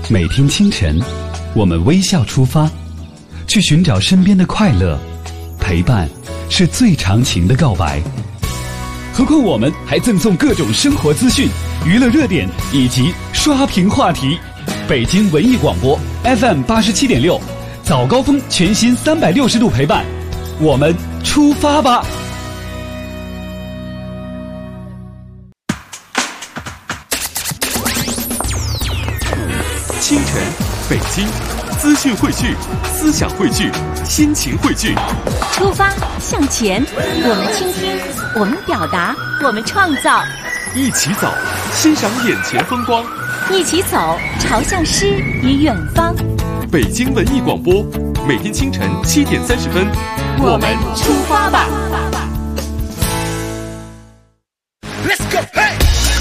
每天清晨，我们微笑出发，去寻找身边的快乐。陪伴是最长情的告白。何况我们还赠送各种生活资讯、娱乐热点以及刷屏话题。北京文艺广播 FM 87.6，早高峰全新360度陪伴，我们出发吧！ 清晨，北京，资讯汇聚，思想汇聚，心情汇聚。 出发向前，我们倾听，我们表达，我们创造。 一起走，欣赏眼前风光。 一起走，朝向诗与远方。 北京文艺广播，每天清晨7点30分， 我们出发吧。 Let's go, hey!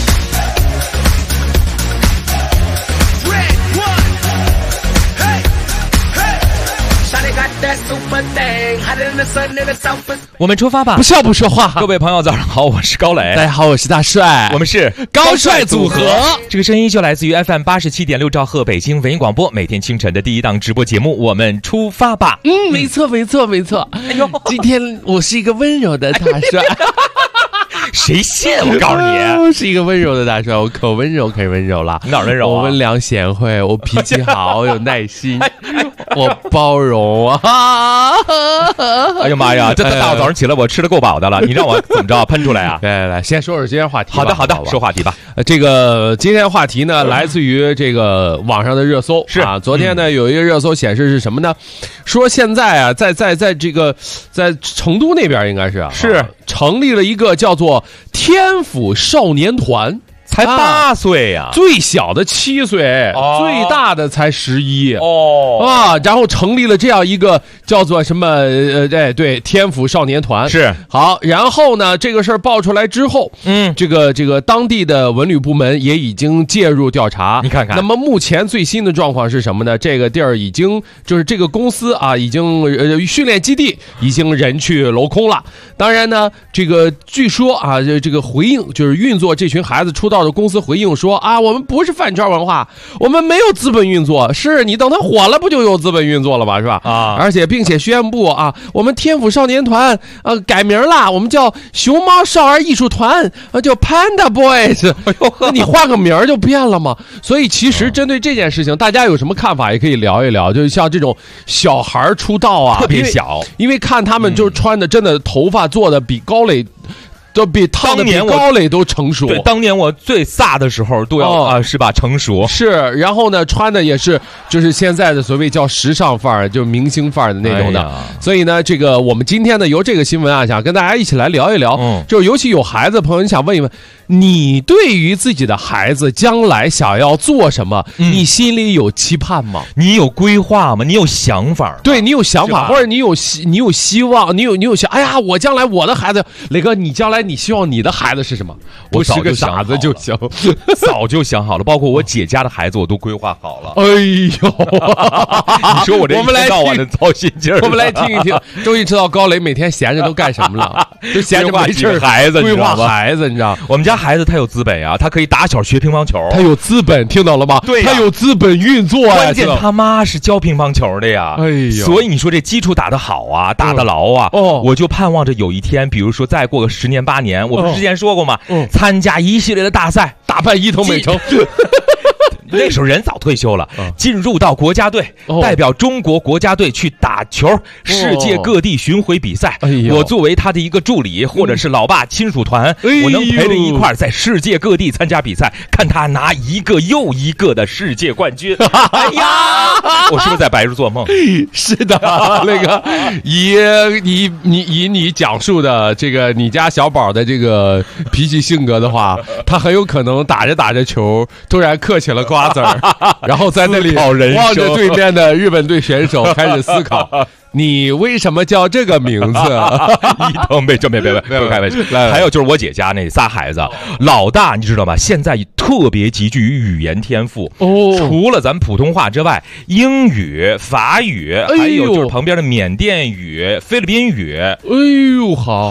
That super thing, hotter than the sun in the south. 我们出发吧！ 不笑不说话。 各位朋友，早上好，我是高磊。 大家好，我是大帅。 我们是高帅组合。 这个声音就来自于 FM 87.6兆赫北京文艺广播，每天清晨的第一档直播节目。我们出发吧！ 没错，没错，没错。哎呦，今天我是一个温柔的大帅。 谁信？我告诉你， 我是一个温柔的大帅，我可温柔，可温柔了。 哪儿温柔啊？ 我温良贤惠，我脾气好，有耐心，我包容啊！ 哎呀妈呀，这大早上起来我吃得够饱的了，你让我怎么着喷出来啊？ 来，先说说今天话题。 好的，说话题吧。 这个今天话题呢，来自于这个网上的热搜。是啊，昨天呢有一个热搜显示是什么呢？说现在啊，在这个在成都那边应该是成立了一个叫做天府少年团。 才8岁呀， 最小的7岁，最大的才11然后成立了这样一个叫做什么对天府少年团是好，然后呢这个事儿爆出来之后，这个当地的文旅部门也已经介入调查， 你看看。 那么目前最新的状况是什么呢？这个地儿已经就是这个公司啊，已经训练基地已经人去楼空了。当然呢，这个据说啊，这个回应就是运作这群孩子出道的公司回应说啊，我们不是饭圈文化，我们没有资本运作。是你等他火了，不就有资本运作了吗？是吧？而且并且宣布啊，我们天府少年团改名了，我们叫熊猫少儿艺术团，叫 Panda Boys。那你换个名就变了吗？所以其实针对这件事情，大家有什么看法也可以聊一聊。就是像这种小孩出道啊， 特别小， 因为看他们就是穿的真的头发做的比高磊。都比烫的比高磊都成熟。 对，当年我最飒的时候都要是吧，成熟是。然后呢，穿的也是就是现在的所谓叫时尚范儿，就明星范儿的那种的。所以呢，这个我们今天呢由这个新闻啊，想跟大家一起来聊一聊。就尤其有孩子的朋友，你想问一问，你对于自己的孩子将来想要做什么，你心里有期盼吗？ 你有规划吗？你有想法吗？ 对，你有想法，或者你有希望，你有想，哎呀，我将来我的孩子，磊哥，你将来你希望你的孩子是什么？ 我是个傻子就行， 早就想好了，包括我姐家的孩子我都规划好了。 哎呦， 你说我这一天到晚的糟心劲儿， 我们来听一听，终于知道高磊每天闲着都干什么了，就闲着没事孩子， 规划孩子，你知道？ 我们家孩子他有资本啊，他可以打小学乒乓球， 他有资本，听懂了吗？ 对， 他有资本运作呀。 关键他妈是教乒乓球的呀， 哎呦， 所以你说这基础打得好啊，打得牢啊，我就盼望着有一天，比如说再过个10年8年，我不是之前说过吗？参加一系列的大赛， 打败一统美诚。 那时候人早退休了，进入到国家队，代表中国国家队去打球，世界各地巡回比赛。我作为他的一个助理，或者是老爸亲属团，我能陪着一块在世界各地参加比赛，看他拿一个又一个的世界冠军。哎呀，我是不是在白日做梦？ 是的，那个以你讲述的这个你家小宝的这个脾气性格的话，他很有可能打着球，突然嗑起了瓜子儿，然后在那里望着对面的日本队选手开始思考。你为什么叫这个名字？ 一通别开玩笑。还有就是我姐家那仨孩子，老大你知道吗？现在特别极具于语言天赋除了咱普通话之外，英语、法语，还有就是旁边的缅甸语、菲律宾语。 哎呦好。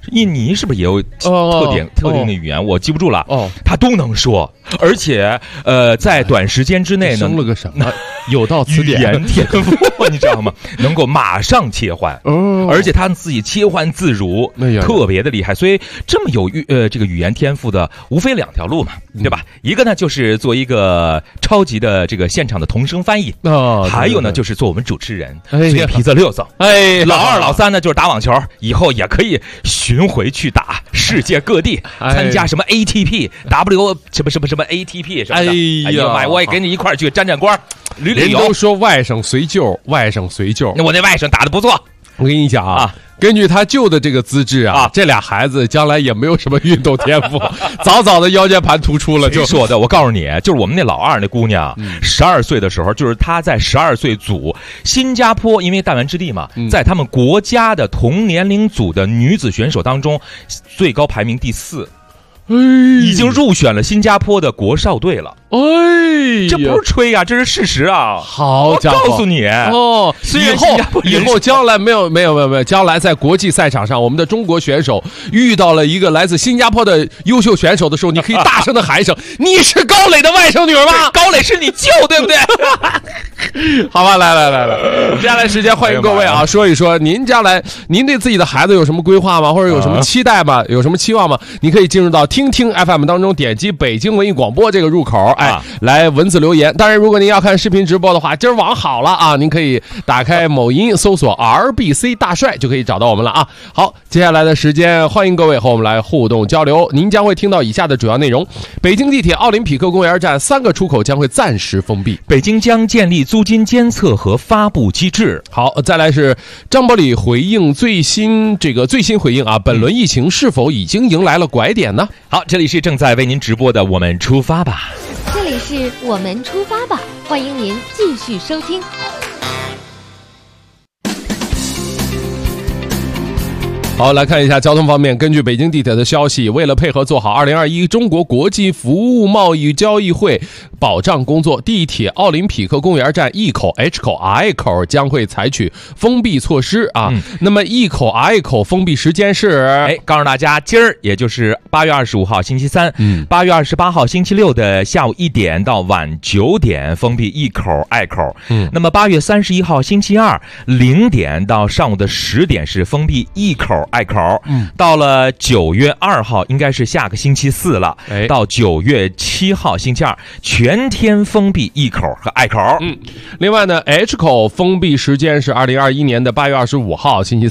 印尼是不是也有特定的语言？我记不住了。他都能说，而且在短时间之内呢， 生了个什么有道词典语言天赋，你知道吗？能够马上切换，而且他自己切换自如，特别的厉害。所以这么有这个语言天赋的，无非2条路嘛，对吧？一个呢就是做一个超级的这个现场的同声翻译，还有呢就是做我们主持人，嘴皮子溜索。老2、老3呢就是打网球，以后也可以巡回去打世界各地，参加什么 ATP、W 什么 ATP 什么的。哎呀妈，我也跟你一块儿去沾光。 人都说外甥随舅，外甥随舅。 我那外甥打得不错， 我跟你讲啊，根据他舅的这个资质啊，这俩孩子将来也没有什么运动天赋，早早的腰间盘突出了。就说的，我告诉你，就是我们那老2那姑娘，12岁的时候，就是她在12岁组新加坡，因为弹丸之地嘛，在他们国家的同年龄组的女子选手当中，最高排名第4。已经入选了新加坡的国少队了。这不是吹啊，这是事实啊！ 好家伙， 我告诉你以后将来没有，将来在国际赛场上，我们的中国选手遇到了一个来自新加坡的优秀选手的时候，你可以大声的喊一声：“你是高磊的外甥女儿吗？ 高磊是你舅，对不对？” 好吧，来，接下来时间欢迎各位啊，说一说您将来您对自己的孩子有什么规划吗？或者有什么期待吗？有什么期望吗？你可以进入到听 FM 当中，点击北京文艺广播这个入口，来文字留言。当然，如果您要看视频直播的话，今儿网好了啊，您可以打开某音搜索 RBC 大帅就可以找到我们了啊。好，接下来的时间，欢迎各位和我们来互动交流。您将会听到以下的主要内容：北京地铁奥林匹克公园站3个出口将会暂时封闭， 北京将建立租金监测和发布机制。 好，再来是张伯礼回应最新回应啊，本轮疫情是否已经迎来了拐点呢？ 好，这里是正在为您直播的我们出发吧， 这里是我们出发吧，欢迎您继续收听。 好，来看一下交通方面。根据北京地铁的消息，为了配合做好2021中国国际服务贸易交易会保障工作，地铁奥林匹克公园站 E 口、H 口、I 口将会采取封闭措施啊。那么 E 口、I 口封闭时间是， 告诉大家，今儿也就是8月25号星期3，8月28号星期6的下午1点到晚9点封闭 E 口、I 口。那么8月31号星期20点到上午的10点是封闭 E 口、I 口。到了9月2号，应该是下个星期4了，到9月7号星期2，全天封闭 E 口和 I 口。 另外呢 ，H 口封闭时间是2021年的8月25号星期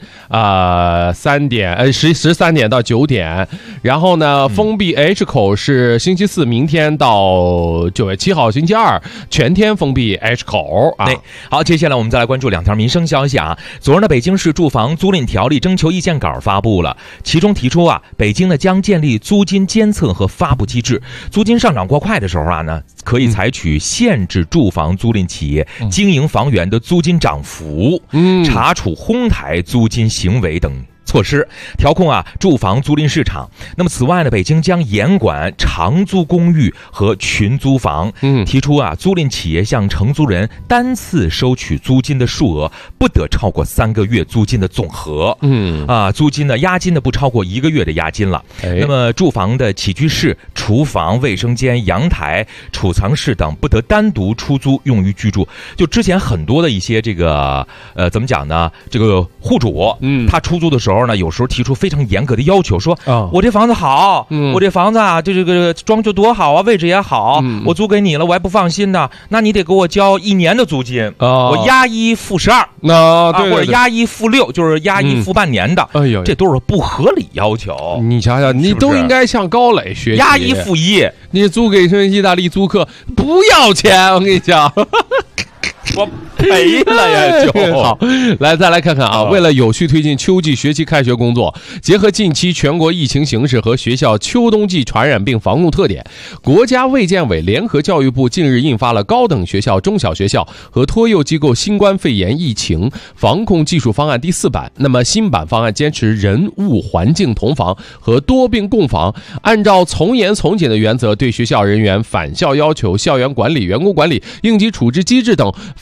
3，13点到9点。然后呢，封闭 H 口是星期4，明天到9月7号星期2，全天封闭 H 口啊。 好，接下来我们再来关注2条民生消息啊。昨日呢，北京市住房租赁条例征求意见稿发布了，其中提出啊，北京呢将建立租金监测和发布机制，租金上涨过快的时候啊呢，可以采取限制住房租赁企业经营房源的租金涨幅，查处哄抬租金行为等措施，调控啊住房租赁市场。那么此外呢，北京将严管长租公寓和群租房，提出啊租赁企业向承租人单次收取租金的数额不得超过3个月租金的总和，租金呢押金呢不超过1个月的押金了。那么住房的起居室、厨房、卫生间、阳台、储藏室等不得单独出租用于居住。就之前很多的一些这个怎么讲呢？这个户主他出租的时候呢，有时候提出非常严格的要求，说我这房子好，我这房子啊，这个装修多好啊，位置也好，我租给你了，我还不放心呢，那你得给我交1年的租金，我押1付12， 对， 或者押1付6，就是押1付半年的，这都是不合理要求。 你想想，你都应该向高磊学习， 押1付1， 你租给意大利租客不要钱，我跟你讲。 我赔了呀！就好，再来看看啊。为了有序推进秋季学期开学工作，结合近期全国疫情形势和学校秋冬季传染病防控特点，国家卫健委联合教育部近日印发了《高等学校、中小学校和托幼机构新冠肺炎疫情防控技术方案》第4版。那么新版方案坚持人物环境同防和多病共防，按照从严从紧的原则，对学校人员返校要求、校园管理、员工管理、应急处置机制等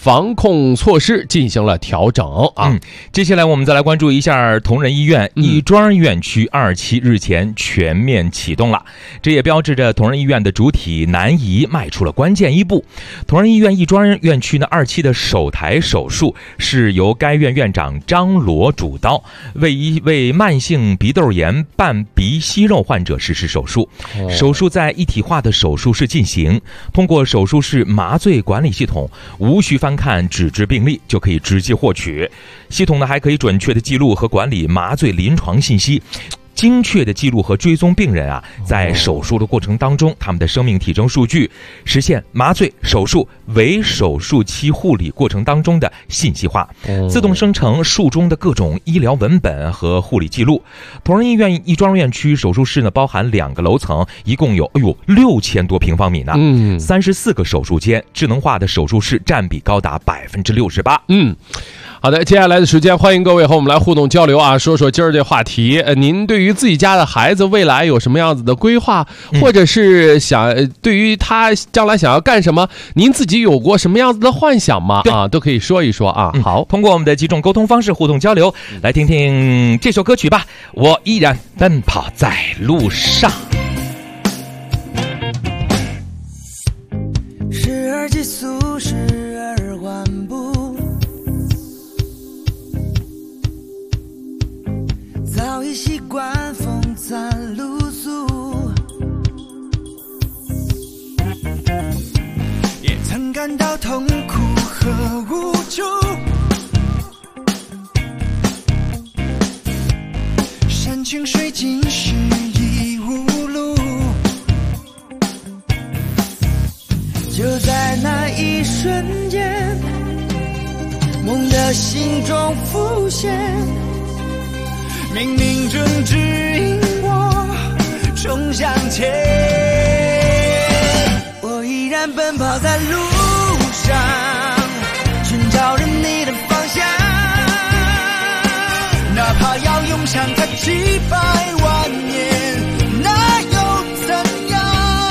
防控措施进行了调整啊。 接下来我们再来关注一下同仁医院亦庄院区2期日前全面启动了，这也标志着同仁医院的主体南移迈出了关键一步。同仁医院亦庄院区呢2期的首台手术是由该院院长张罗主刀，为一位慢性鼻窦炎伴鼻息肉患者实施手术。手术在一体化的手术室进行，通过手术室麻醉管理系统，无需翻看纸质病历就可以直接获取。系统呢还可以准确的记录和管理麻醉临床信息，精确的记录和追踪病人在手术的过程当中他们的生命体征数据，实现麻醉、手术、为手术期护理过程当中的信息化，自动生成术中的各种医疗文本和护理记录。同仁医院亦庄院区手术室呢包含2个楼层，一共有6000多平方米呢，34个手术间，智能化的手术室占比高达68%。 好的，接下来的时间，欢迎各位和我们来互动交流啊，说说今儿这话题。您对于自己家的孩子未来有什么样子的规划，或者是对于他将来想要干什么，您自己有过什么样子的幻想吗？都可以说一说啊。好， 通过我们的几种沟通方式互动交流，来听听这首歌曲吧。我依然奔跑在路上。 时而急速，时而缓步，早已习惯风餐露宿，也曾感到痛苦和无助，山穷水尽时已无路，就在那一瞬间，梦的心中浮现，冥冥中指引我冲向前，我依然奔跑在路上，寻找着你的方向，哪怕要涌向它几百万年，那又怎样？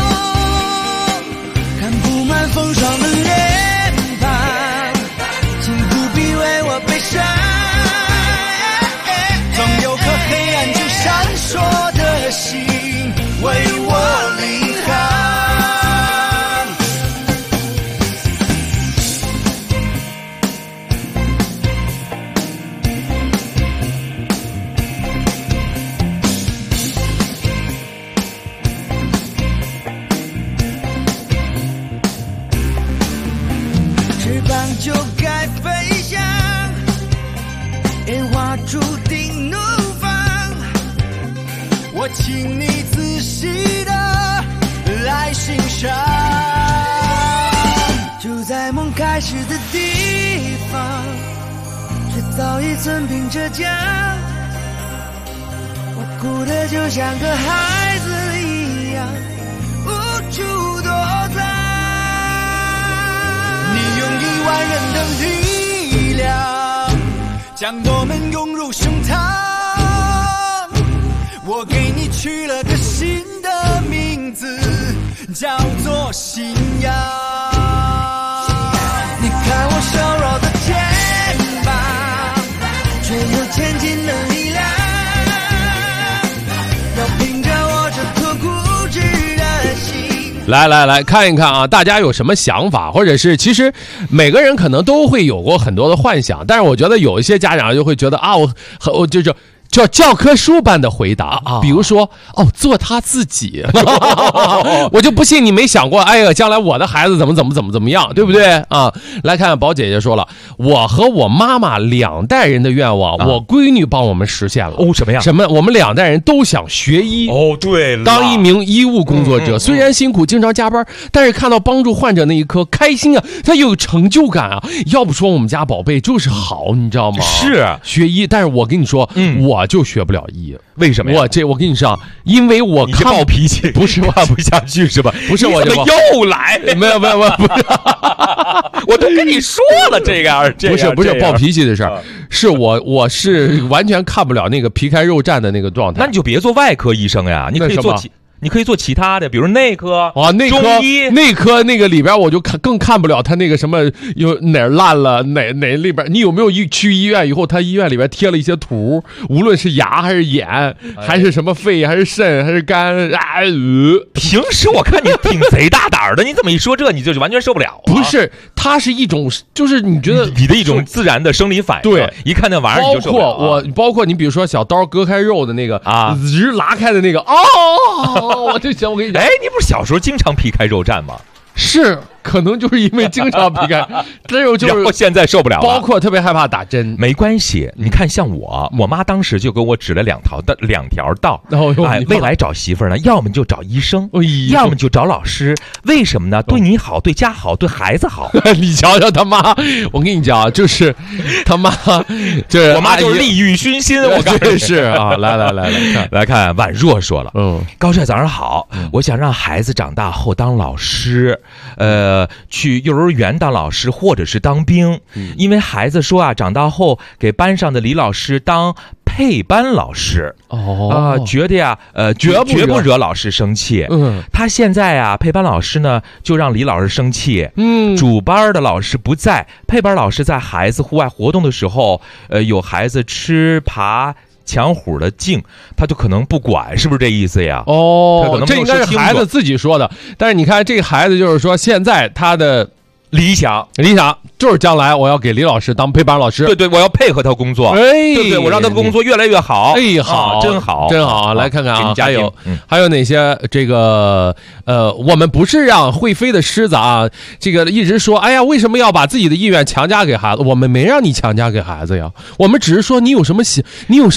看布满风霜的脸庞，请不必为我悲伤，闪烁的心为我领航。翅膀就该飞翔，烟花注定怒放，我请你仔细的来欣赏，就在梦开始的地方，却早已曾凭着缰，我哭得就像个孩子一样无处躲藏，你用1万人的力量将我们涌入胸膛，我给你取了个新的名字，叫做信仰。你看我瘦弱的肩膀，却有前进的力量，要凭着我这颗固执的心。 来看一看啊，大家有什么想法，或者是其实每个人可能都会有过很多的幻想，但是我觉得有一些家长就会觉得我就是叫教科书般的回答比如说做他自己我就不信你没想过，哎呀，将来我的孩子怎么样，对不对啊？来看宝姐姐说了，我和我妈妈2代人的愿望，我闺女帮我们实现了。 什么呀？ 什么？我们2代人都想学医。 对了， 当一名医务工作者，虽然辛苦，经常加班，但是看到帮助患者那一刻，开心啊，他有成就感啊。要不说我们家宝贝就是好，你知道吗？ 是学医，但是我跟你说，我就学不了医。 为什么呀？ 我跟你说，因为我看暴脾气， 不是看不下去是吧？ 不是，我怎么又来？ 没有，不是， 我都跟你说了这样， 不是暴脾气的事儿，是我是完全看不了那个皮开肉绽的那个状态。 那你就别做外科医生呀，你可以做你可以做其他的，比如内科啊，内科那个里边我就更看不了他那个什么有哪儿烂了，哪里边。你有没有去医院以后，他医院里边贴了一些图，无论是牙还是眼，还是什么肺，还是肾，还是肝平时我看你挺贼大胆的，你怎么一说这你就完全受不了不是，它是一种，就是你觉得你的一种自然的生理反应。 对， 一看那玩意儿你就受不了。 包括你比如说小刀割开肉的那个啊，拉开的那个我就想我跟你讲， 哎，你不是小时候经常皮开肉绽吗？ 是，可能就是因为经常皮开，这就是然后现在受不了了， 包括特别害怕打针。 没关系，你看像我妈当时就给我指了两条道，未来找媳妇儿呢，要么就找医生，要么就找老师。为什么呢？对你好，对家好，对孩子好。 你瞧瞧他妈，我跟你讲，就是他妈，这我妈就是利欲熏心。我真是啊，来看婉若说了，高帅早上好，我想让孩子长大后当老师。去幼儿园当老师或者是当兵，因为孩子说长大后给班上的李老师当配班老师觉得绝不惹老师生气。他现在配班老师呢就让李老师生气。主班的老师不在，配班老师在孩子户外活动的时候，有孩子吃爬抢虎的劲，他就可能不管，是不是这意思呀？ 这应该是孩子自己说的。但是你看这个孩子就是说，现在他的理想就是将来我要给李老师当配班老师。 对，我要配合他工作。对，我让他的工作越来越好。 好， 真好。 来看看啊，还有哪些这个我们不是让会飞的狮子啊，这个一直说，哎呀，为什么要把自己的意愿强加给孩子？我们没让你强加给孩子呀，我们只是说你有什么希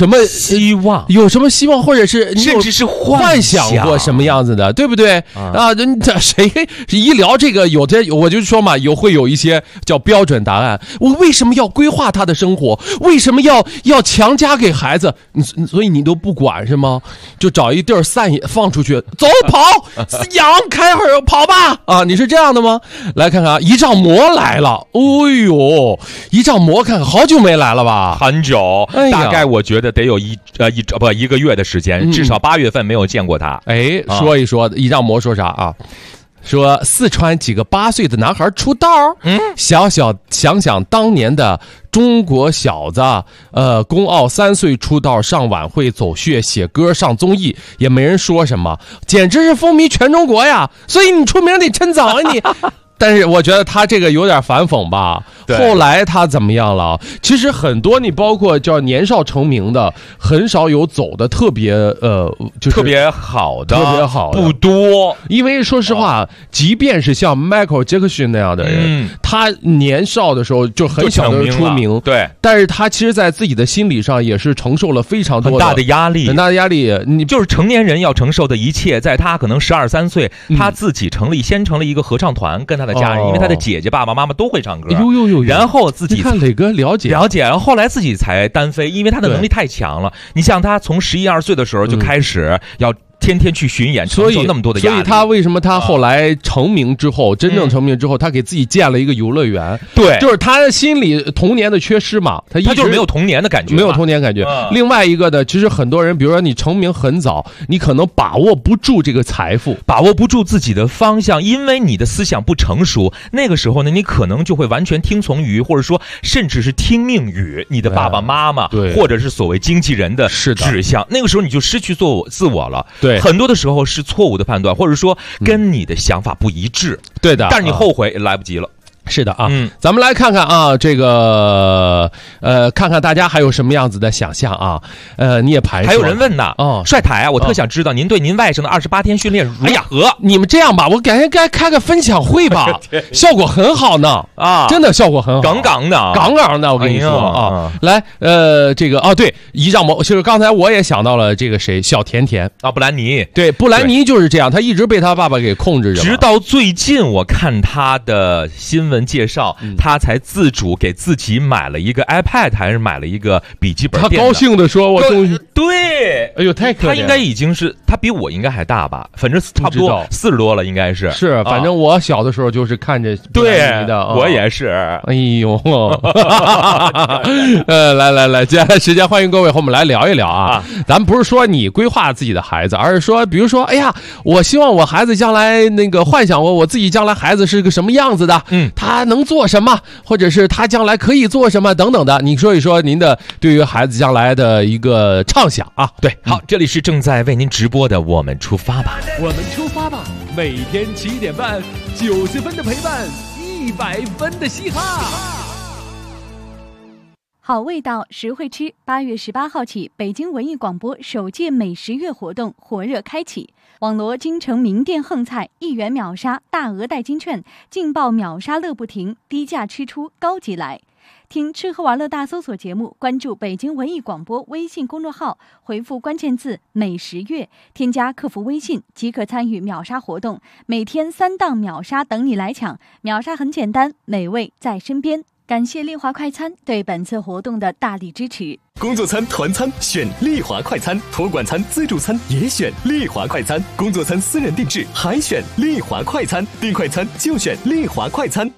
望，或者是你甚至是幻想过什么样子的，对不对？谁一聊这个，我就说嘛，会有一些叫标准答案。我为什么要规划他的生活？为什么要强加给孩子？所以你都不管是吗？就找一地儿放出去，走跑养开会儿跑吧啊！你是这样的吗？来看看啊，一丈魔来了。一丈魔看好久没来了吧？ 很久，大概我觉得得有一个月的时间，至少8月份没有见过他。 说一说一丈魔说啥啊？说四川几个8岁的男孩出道，想想当年的中国小子，公奥3岁出道，上晚会走穴写歌上综艺，也没人说什么，简直是风靡全中国呀！所以你出名得趁早啊你。但是我觉得他这个有点反讽吧。后来他怎么样了？其实很多你包括叫年少成名的，很少有走的特别就是特别好的不多。因为说实话，即便是像 Michael Jackson 那样的人，他年少的时候就很小的出名， 对， 但是他其实在自己的心理上也是承受了非常多很大的压力。 你就是成年人要承受的一切，在他可能12、13岁，他自己先成了一个合唱团，跟他的家人，因为他的姐姐、爸爸妈妈都会唱歌，然后自己你看磊哥了解， 然后后来自己才单飞，因为他的能力太强了。你像他从11、12岁的时候就开始要天天去巡演，承受那么多的压力。 所以他为什么他后来成名之后，真正成名之后，他给自己建了一个游乐园？ 对， 就是他心里童年的缺失嘛，他就是没有童年的感觉， 没有童年感觉。另外一个呢，其实很多人，比如说你成名很早，你可能把握不住这个财富， 把握不住自己的方向，因为你的思想不成熟。那个时候呢，你可能就会完全听从于，或者说甚至是听命于你的爸爸妈妈，或者是所谓经纪人的指向。那个时候你就失去自我了。 对， 很多的时候是错误的判断，或者说跟你的想法不一致。 对的， 但是你后悔也来不及了。 是的啊，咱们来看看啊，这个看看大家还有什么样子的想象啊，你也排除。 还有人问呢，帅台啊，我特想知道您对您外甥的28天训练如何？ 你们这样吧，我感觉该开个分享会吧，效果很好呢啊，真的效果很好， 杠杠的， 我跟你说啊，来这个对，一丈魔，就是刚才我也想到了这个谁，小甜甜啊，布兰妮， 对，布兰妮就是这样，他一直被他爸爸给控制着， 直到最近我看他的新闻闻介绍，他才自主给自己买了一个 iPad， 还是买了一个笔记本电脑。 他高兴的说：“我终于对， 哎呦，太可怜了。” 他应该已经是他比我应该还大吧？反正差不多40多了，应该是。 是，反正我小的时候就是看着对的， 我也是。 哎呦，来，接下来时间欢迎各位和我们来聊一聊啊。咱们不是说你规划自己的孩子，而是说，比如说，哎呀，我希望我孩子将来那个幻想我自己将来孩子是个什么样子的，他能做什么，或者是他将来可以做什么等等的，你说一说您的对于孩子将来的一个畅想啊。 对，好，这里是正在为您直播的《我们出发吧》， 我们出发吧，每天7点半，90分的陪伴，100分的嘻哈。 好味道，实惠吃。8月18号起，北京文艺广播首届美食月活动火热开启，网罗京城名店横菜，1元秒杀，大额代金券，劲爆秒杀乐不停，低价吃出高级来。听吃喝玩乐大搜索节目，关注北京文艺广播微信公众号，回复关键字美食月，添加客服微信即可参与秒杀活动，每天3档秒杀等你来抢。秒杀很简单，美味在身边。感谢丽华快餐对本次活动的大力支持。 工作餐、团餐选丽华快餐，托管餐、自助餐也选丽华快餐，工作餐私人定制还选丽华快餐，订快餐就选丽华快餐。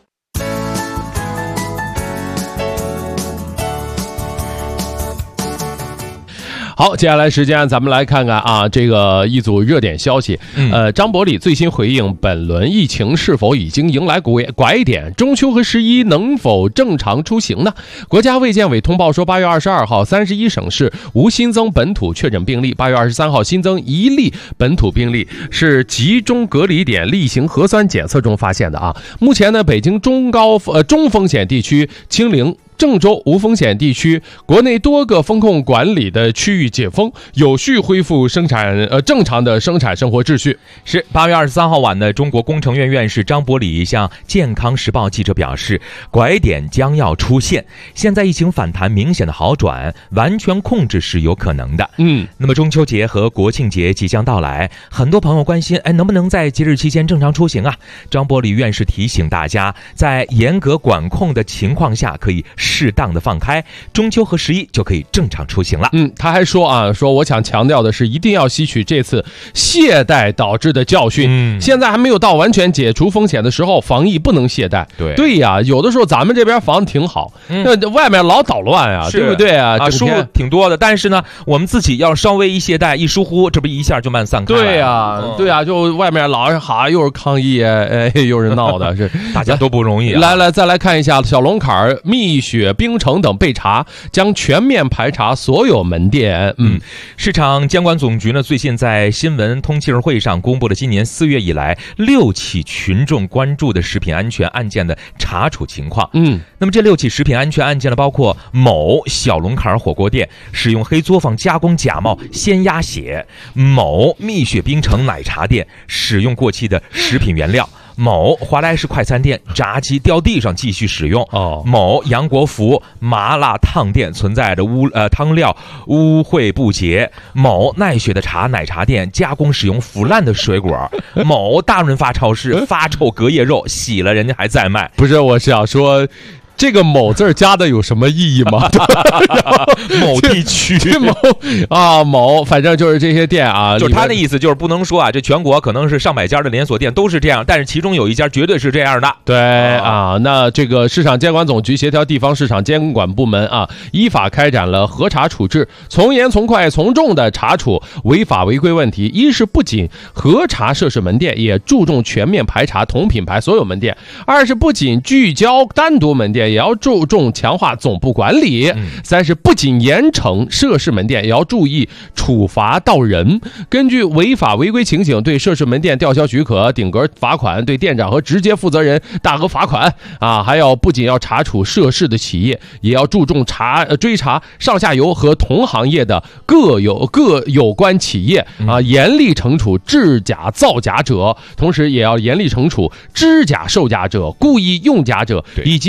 好，接下来时间咱们来看看啊，这个一组热点消息。张伯礼最新回应本轮疫情是否已经迎来拐点，中秋和11能否正常出行呢？国家卫健委通报说，8月22号31省市无新增本土确诊病例，8月23号新增1例本土病例，是集中隔离点例行核酸检测中发现的啊。目前呢，北京中风险地区清零，郑州无风险地区国内多个风控管理的区域解封，有序恢复正常的生产生活秩序。 是8月23号晚的中国工程院院士张伯礼向健康时报记者表示，拐点将要出现，现在疫情反弹明显的好转，完全控制是有可能的。那么中秋节和国庆节即将到来，很多朋友关心，能不能在节日期间正常出行啊？张伯礼院士提醒大家，在严格管控的情况下，可以适当的放开，中秋和11就可以正常出行了。 他还说我想强调的是，一定要吸取这次懈怠导致的教训。现在还没有到完全解除风险的时候，防疫不能懈怠。对呀，有的时候咱们这边防挺好，那外面老捣乱啊，对不对啊？ 疏忽挺多的，但是呢，我们自己要稍微一懈怠，一疏忽，这不一下就慢散开了。 对呀，就外面老是又是抗议，又是闹的，是大家都不容易。 来，再来看一下小龙坎、蜜雪冰城等被查，将全面排查所有门店。 市场监管总局呢，最近在新闻通气会上公布了今年4月以来6起群众关注的食品安全案件的查处情况。那么这6起食品安全案件呢，包括某小龙坎火锅店使用黑作坊加工假冒鲜鸭血，某蜜雪冰城奶茶店使用过期的食品原料，某华莱士快餐店炸鸡掉地上继续使用，某杨国福麻辣烫店存在着汤料污秽不洁，某奈雪的奶茶店加工使用腐烂的水果，某大润发超市发臭隔夜肉洗了人家还在卖。 不是，我是想说，这个某字加的有什么意义吗？ 某地区某反正就是这些店啊， 就是他的意思，就是不能说这全国可能是上百家的连锁店都是这样，但是其中有一家绝对是这样的。 对那这个市场监管总局协调地方市场监管部门依法开展了核查处置，从严从快从重的查处违法违规问题。一是不仅核查涉事门店，也注重全面排查同品牌所有门店；二是不仅聚焦单独门店，也要注重强化总部管理；三是不仅严惩涉事门店，也要注意处罚到人。根据违法违规情形，对涉事门店吊销许可、顶格罚款，对店长和直接负责人大额罚款还要不仅要查处涉事的企业，也要注重追查上下游和同行业的各有关企业严厉惩处制假造假者，同时也要严厉惩处知假售假者、故意用假者以及协助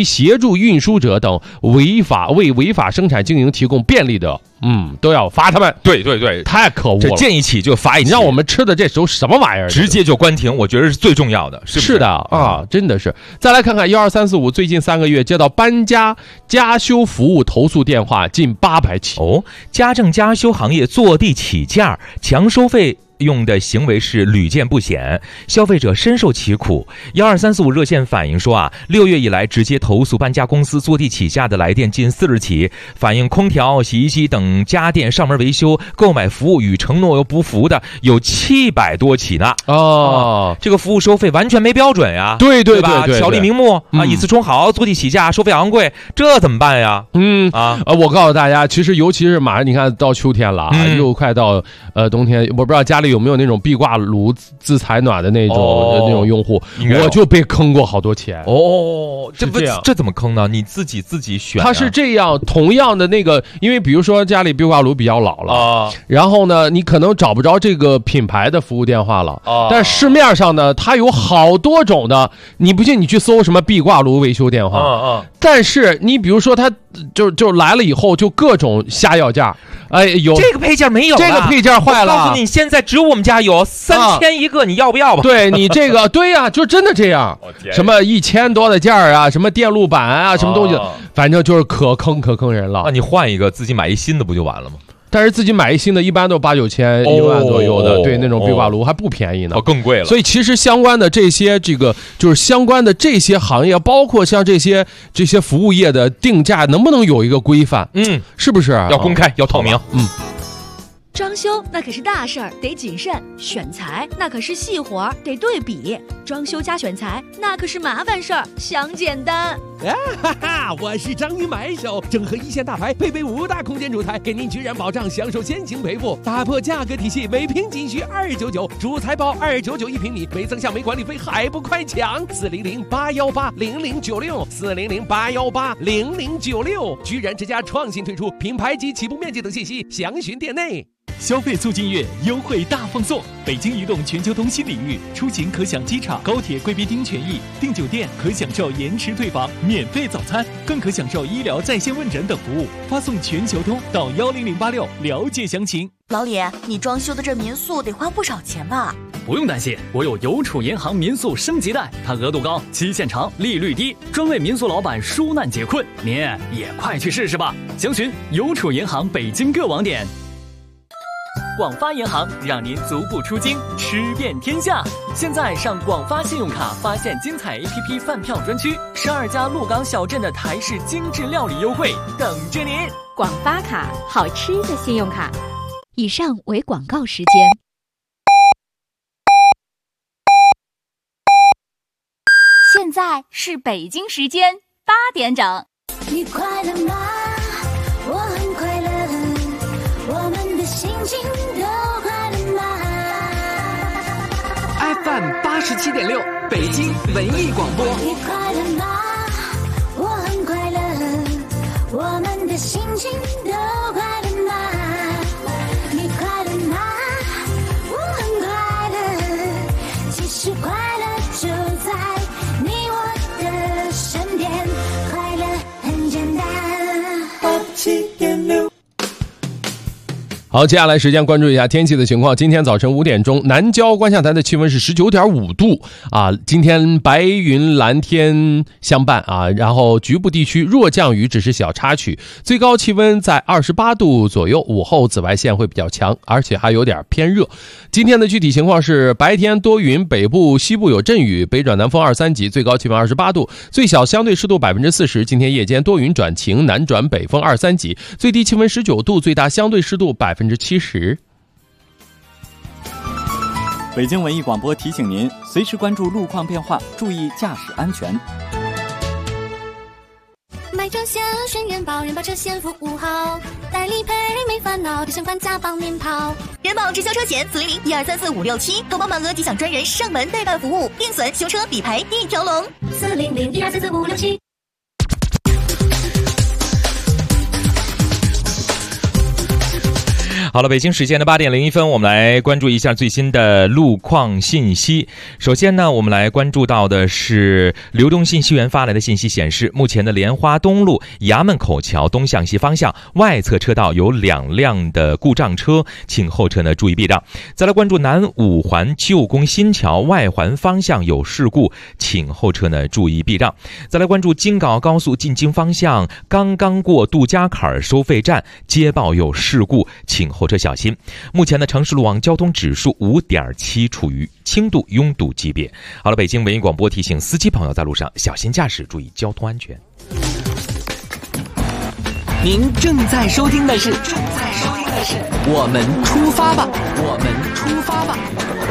助运输者等违法生产经营提供便利的，都要罚他们。 对对对， 太可恶了！ 这见一起就罚一起， 你让我们吃的这都什么玩意儿？ 直接就关停，我觉得是最重要的，是的啊，真的是。再来看看12345，最近3个月接到搬家加修服务投诉电话近800起。 家政家修行业坐地起价、强收费用的行为是屡见不鲜，消费者深受其苦。12345热线反映说6月以来直接投诉搬家公司坐地起价的来电近40起，反映空调、洗衣机等家电上门维修、购买服务与承诺又不符的有700多起呢。这个服务收费完全没标准呀， 对吧？条例明目以次充好，坐地起价，收费昂贵，这怎么办呀？ 我告诉大家，其实尤其是马上你看到秋天了，又快到冬天，我不知道家里有没有那种壁挂炉自采暖的那种用户，我就被坑过好多钱。 这怎么坑呢？你自己选。 它是这样，同样的那个，因为比如说家里壁挂炉比较老了然后呢，你可能找不着这个品牌的服务电话了但市面上呢，它有好多种的，你不信你去搜什么壁挂炉维修电话但是你比如说它就来了以后就各种瞎要价。有这个配件没有， 这个配件坏了。 我告诉你，现在只有我们家有3000一个，你要不要吧？ 对你这个，对呀，就真的这样。什么1000多的件啊，什么电路板啊，什么东西，反正就是可坑人了。 那你换一个，自己买一新的不就完了吗？ 但是自己买一新的，一般都8、9千、1万左右的，对，那种壁挂炉还不便宜呢， 更贵了。 所以其实相关的这些就是相关的这些行业，包括像这些服务业的定价，能不能有一个规范？是不是要公开，要透明？ 装修那可是大事儿，得谨慎；选材那可是细活儿，得对比。装修加选材那可是麻烦事儿，想简单。 我是章鱼买手，整合一线大牌，配备5大空间主材，给您居然保障，享受先行赔付，打破价格体系，每平仅需299，主材包2991平米，没增项没管理费，还不快抢！400-818-0096，400-818-0096，居然之家创新推出品牌及起步面积等信息，详询店内。 消费促进月优惠大放送，北京移动全球通新领域，出行可享机场、高铁贵宾厅权益，订酒店可享受延迟退房、免费早餐，更可享受医疗在线问诊等服务。发送全球通到10086了解详情。 老李，你装修的这民宿得花不少钱吧？ 不用担心，我有邮储银行民宿升级贷，它额度高，期限长，利率低，专为民宿老板纾难解困。您也快去试试吧！详询邮储银行北京各网点。广发银行让您足不出京，吃遍天下。现在上广发信用卡发现精彩 APP 饭票专区，12家鹿港小镇的台式精致料理优惠等着您。 广发卡，好吃的信用卡。以上为广告时间。 现在是北京时间8点整。 你快乐吗？我很快乐，我们的心情都快乐吗 ？FM 87.6，北京文艺广播。 你快乐吗？我很快乐，我们的心情都快乐吗？你快乐吗？我很快乐，其实快乐就在你我的身边，快乐很简单。87.6。 好，接下来时间关注一下天气的情况。今天早晨5点钟，南郊观象台的气温是19.5度啊。今天白云蓝天相伴啊，然后局部地区弱降雨，只是小插曲。最高气温在28度左右，午后紫外线会比较强，而且还有点偏热。今天的具体情况是：白天多云，北部、西部有阵雨，北转南风2、3级，最高气温28度，最小相对湿度40%。今天夜间多云转晴，南转北风2、3级，最低气温19度，最大相对湿度70%。 北京文艺广播提醒您，随时关注路况变化，注意驾驶安全。 买车险选人保，人保车险服务好，代理赔没烦恼，提前款加帮您跑。 人保直销车险400-1234567，购保满额即享专人上门代办服务，定损、修车、理赔一条龙。 400-1234567。 好了，北京时间的8点01分，我们来关注一下最新的路况信息。首先呢，我们来关注到的是流动信息源发来的信息显示，目前的莲花东路衙门口桥东向西方向外侧车道有2辆的故障车，请后车呢注意避让。再来关注南五环旧宫新桥外环方向有事故，请后车呢注意避让。再来关注京港澳高速进京方向刚刚过杜家坎收费站接报有事故，请后车小心。目前的城市路网交通指数5.7，处于轻度拥堵级别。好了，北京文艺广播提醒司机朋友在路上小心驾驶，注意交通安全。 您正在收听的是我们出发吧，我们出发吧。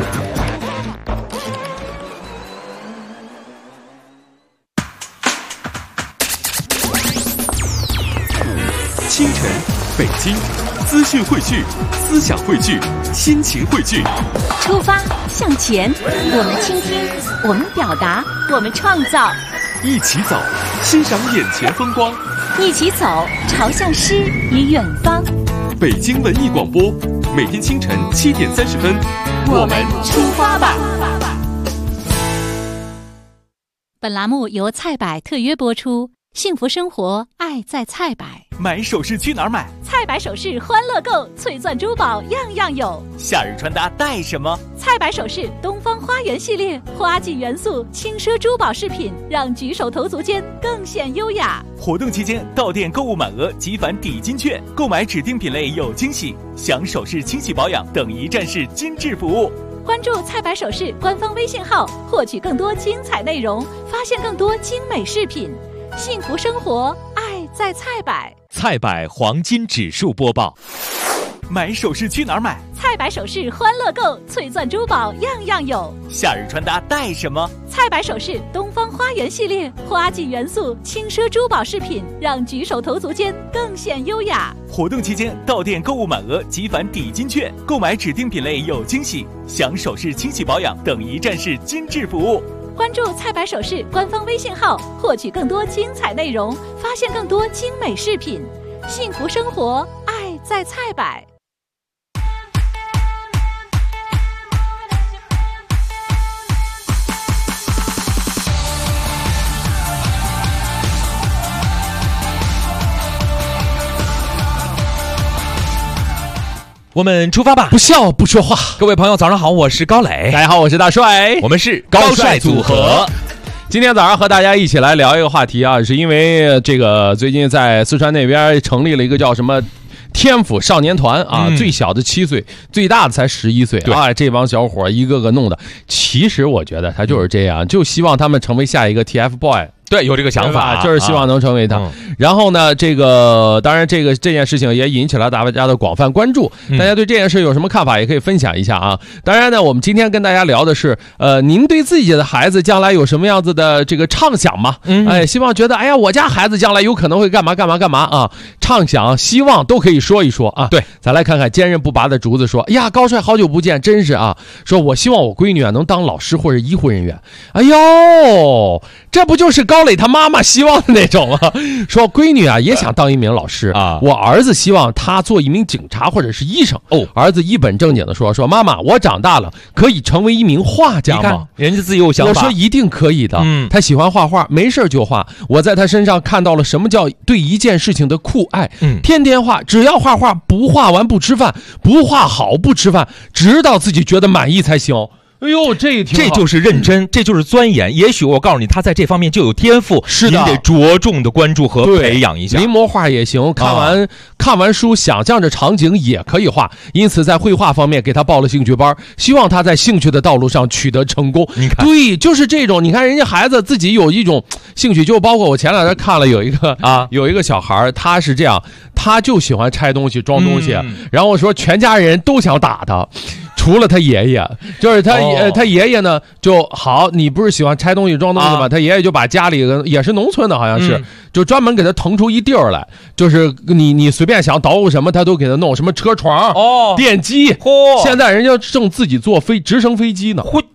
清晨，北京，资讯汇聚，思想汇聚，心情汇聚。 出发向前，我们倾听，我们表达，我们创造。 一起走，欣赏眼前风光。 一起走，朝向诗与远方。 北京文艺广播，每天清晨7点30分， 我们出发吧。 本栏目由菜百特约播出，幸福生活，爱在菜百。 买首饰去哪儿买？ 菜百首饰欢乐购，翠钻珠宝样样有。 夏日穿搭带什么？ 菜百首饰东方花园系列，花季元素轻奢珠宝饰品，让举手投足间更显优雅。 活动期间到店购物满额即返抵金券，购买指定品类有惊喜，享首饰清洗保养等一站式精致服务。 关注菜百首饰官方微信号，获取更多精彩内容，发现更多精美饰品。幸福生活，爱在菜百。 菜百黄金指数播报。 买首饰去哪儿买？ 菜百首饰欢乐购，翠钻珠宝样样有。 夏日穿搭带什么？ 菜百首饰东方花园系列，花季元素轻奢珠宝饰品，让举手投足间更显优雅。 活动期间到店购物满额即返抵金券，购买指定品类有惊喜，享首饰清洗保养等一站式精致服务。 关注菜百首饰官方微信号，获取更多精彩内容，发现更多精美饰品。幸福生活，爱在菜百。 我们出发吧， 不笑不说话。 各位朋友早上好，我是高磊。 大家好，我是大帅。 我们是高帅组合。 今天早上和大家一起来聊一个话题啊，是因为这个最近在四川那边成立了一个叫什么天府少年团啊，最小的7岁，最大的才11岁啊，这帮小伙一个个弄的。其实我觉得他就是这样，就希望他们成为下一个 TFBOY。 对，有这个想法， 就是希望能成为他。然后呢，这个当然这件事情也引起了大家的广泛关注。大家对这件事有什么看法，也可以分享一下啊。当然呢，我们今天跟大家聊的是，您对自己的孩子将来有什么样子的这个畅想吗？希望觉得，哎呀，我家孩子将来有可能会干嘛啊？畅想、希望都可以说一说啊。 对， 咱来看看坚韧不拔的竹子说，哎呀，高帅好久不见，真是啊。说我希望我闺女啊能当老师或者医护人员。哎呦，这不就是高磊他妈妈希望的那种啊？说闺女啊也想当一名老师啊，我儿子希望他做一名警察或者是医生。儿子一本正经的说妈妈，我长大了可以成为一名画家吗？ 人家自己有想法。 我说一定可以的。他喜欢画画，没事就画。我在他身上看到了什么叫对一件事情的酷爱。天天画，只要画画，不画完不吃饭，不画好不吃饭，直到自己觉得满意才行。哎呦，这就是认真，这就是钻研。也许我告诉你，他在这方面就有天赋， 是的， 您得着重的关注和培养一下。 临摹画也行，看完书，想象着场景也可以画。因此，在绘画方面给他报了兴趣班，希望他在兴趣的道路上取得成功。 你看， 对，就是这种。你看人家孩子自己有一种兴趣，就包括我前两天看了有一个小孩，他是这样，他就喜欢拆东西、装东西，然后我说全家人都想打他。除了他爷爷，就是他爷爷呢就好，你不是喜欢拆东西装东西吗？他爷爷就把家里也是农村的，好像是，就专门给他腾出一地儿来，就是你随便想捣鼓什么，他都给他弄，什么车床、电机。现在人家正自己坐直升飞机呢。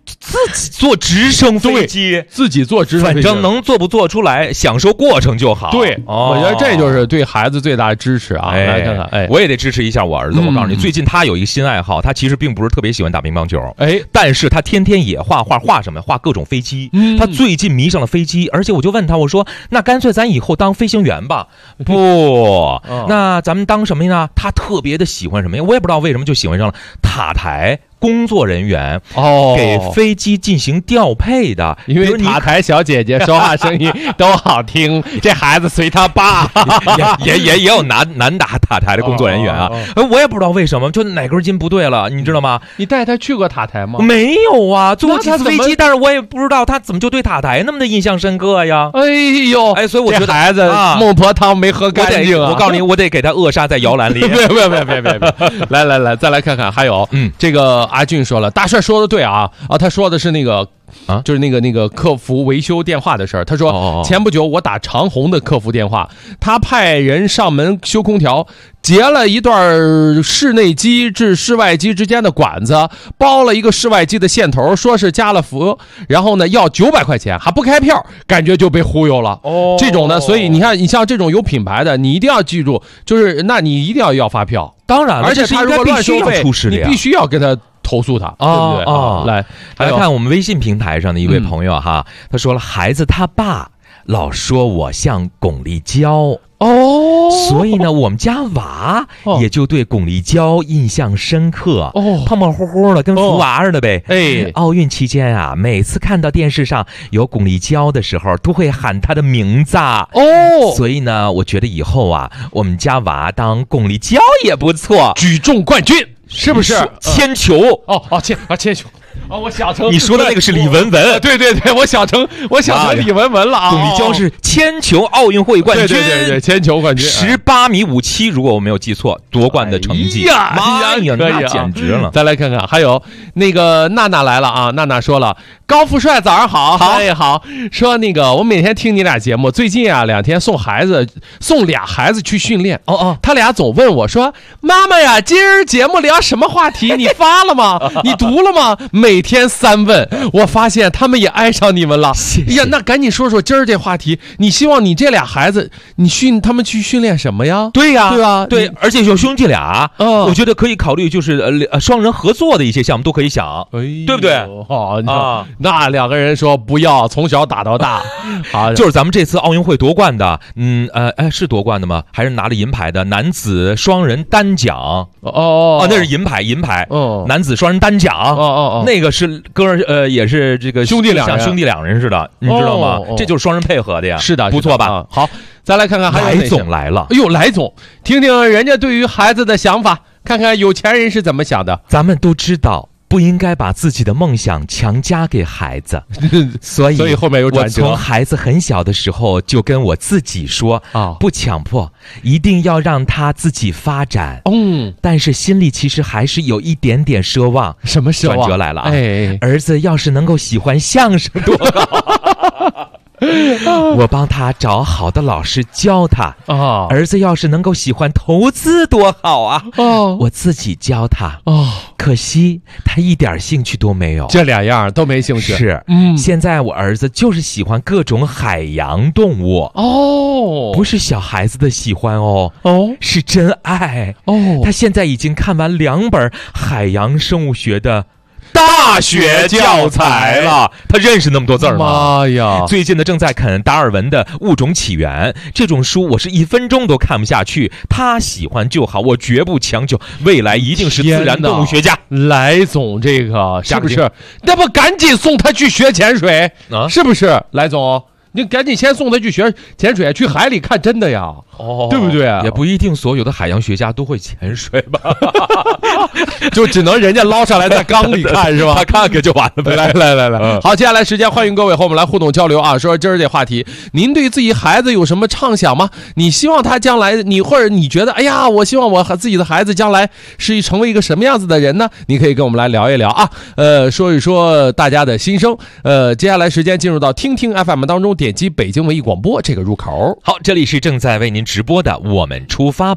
自己坐直升飞机， 自己坐直升飞机， 反正能做不做出来，享受过程就好。 对，我觉得这就是对孩子最大的支持啊！来看看， 我也得支持一下我儿子。我告诉你，最近他有一个新爱好，他其实并不是特别喜欢打乒乓球，但是他天天也画什么？画各种飞机。他最近迷上了飞机，而且我就问他，我说那干脆咱以后当飞行员吧？不，那咱们当什么呢？他特别的喜欢什么呀？我也不知道为什么就喜欢上了塔台。工作人员给飞机进行调配的， 因为塔台小姐姐说话声音都好听，这孩子随他爸， 也有男打塔台的工作人员啊，我也不知道为什么，就哪根筋不对了，你知道吗？ 你带他去过塔台吗？ 没有啊，坐过几次飞机，但是我也不知道他怎么就对塔台那么的印象深刻呀。 哎呦， 所以我觉得孩子孟婆汤没喝干净啊！ 我告诉你，我得给他扼杀在摇篮里。 别，来，再来看看，还有这个。阿俊说了，大帅说的对啊，他说的是那个就是那个客服维修电话的事儿。他说前不久我打长虹的客服电话，他派人上门修空调，截了一段室内机至室外机之间的管子，包了一个室外机的线头，说是加了氟，然后呢要900块钱，还不开票，感觉就被忽悠了。这种呢，所以你看，你像这种有品牌的，你一定要记住，就是那你一定要发票。 当然了， 而且他如果乱收费，你必须要跟他投诉他，对不对？来看我们微信平台上的一位朋友哈，他说了，孩子他爸老说我像巩立姣所以呢，我们家娃也就对巩立姣印象深刻，胖胖乎乎的，跟福娃似的呗。奥运期间啊，每次看到电视上有巩立姣的时候，都会喊她的名字所以呢，我觉得以后啊，我们家娃当巩立姣也不错， 举重冠军是不是？ 铅球铅球。我想成你说的那个是李文文， 对，我想成李文文了啊！ 巩立姣是铅球奥运会冠军， 对，铅球冠军 ，18米57，如果我没有记错，夺冠的成绩。妈呀，那简直了！ 再来看看，还有那个娜娜来了啊！娜娜说了，高富帅早上好，好，说那个我每天听你俩节目，最近啊2天送俩孩子去训练，他俩总问我说，妈妈呀，今儿节目聊什么话题？你发了吗？你读了吗？每天3问，我发现他们也爱上你们了。哎呀，那赶紧说说今儿这话题，你希望你这俩孩子，他们去训练什么呀？ 对呀， 对， 而且有兄弟俩，我觉得可以考虑就是双人合作的一些项目都可以想，对不对？ 那2个人说不要，从小打到大。好， 就是咱们这次奥运会夺冠的，是夺冠的吗？还是拿了银牌的男子双人单桨？那是银牌，男子双人单桨。那个是也是这个兄弟两人， 像兄弟2人似的，你知道吗？这就是双人配合的呀。 是的， 不错吧？ 好，再来看看还有来总来了。 哎呦，来总，听听人家对于孩子的想法，看看有钱人是怎么想的。 咱们都知道，不应该把自己的梦想强加给孩子，所以后面有转折。 我从孩子很小的时候就跟我自己说不强迫，一定要让他自己发展。但是心里其实还是有一点点奢望。 什么奢望？ 转折来了啊！儿子要是能够喜欢相声多好。我帮他找好的老师教他儿子要是能够喜欢投资多好啊！我自己教他可惜他一点兴趣都没有， 这2样都没兴趣。 是，现在我儿子就是喜欢各种海洋动物不是小孩子的喜欢是真爱他现在已经看完2本海洋生物学的大学教材了，他认识那么多字吗？ 妈呀！ 最近呢正在啃达尔文的《物种起源》这种书，我是1分钟都看不下去。他喜欢就好，我绝不强求。未来一定是自然动物学家。 来总，这个是不是？那不赶紧送他去学潜水是不是？来总。你赶紧先送他去学潜水，去海里看真的呀，对不对？ 也不一定所有的海洋学家都会潜水吧， 就只能人家捞上来在缸里看是吧？ 他看看就完了呗。 来，好，接下来时间欢迎各位和我们来互动交流啊！说今儿这话题，您对自己孩子有什么畅想吗？你希望他将来，或者你觉得，哎呀，我希望我自己的孩子将来是成为一个什么样子的人呢？你可以跟我们来聊一聊啊，说一说大家的心声。接下来时间进入到听听 FM 当中。点击北京文艺广播这个入口。 好，这里是正在为您直播的我们出发吧。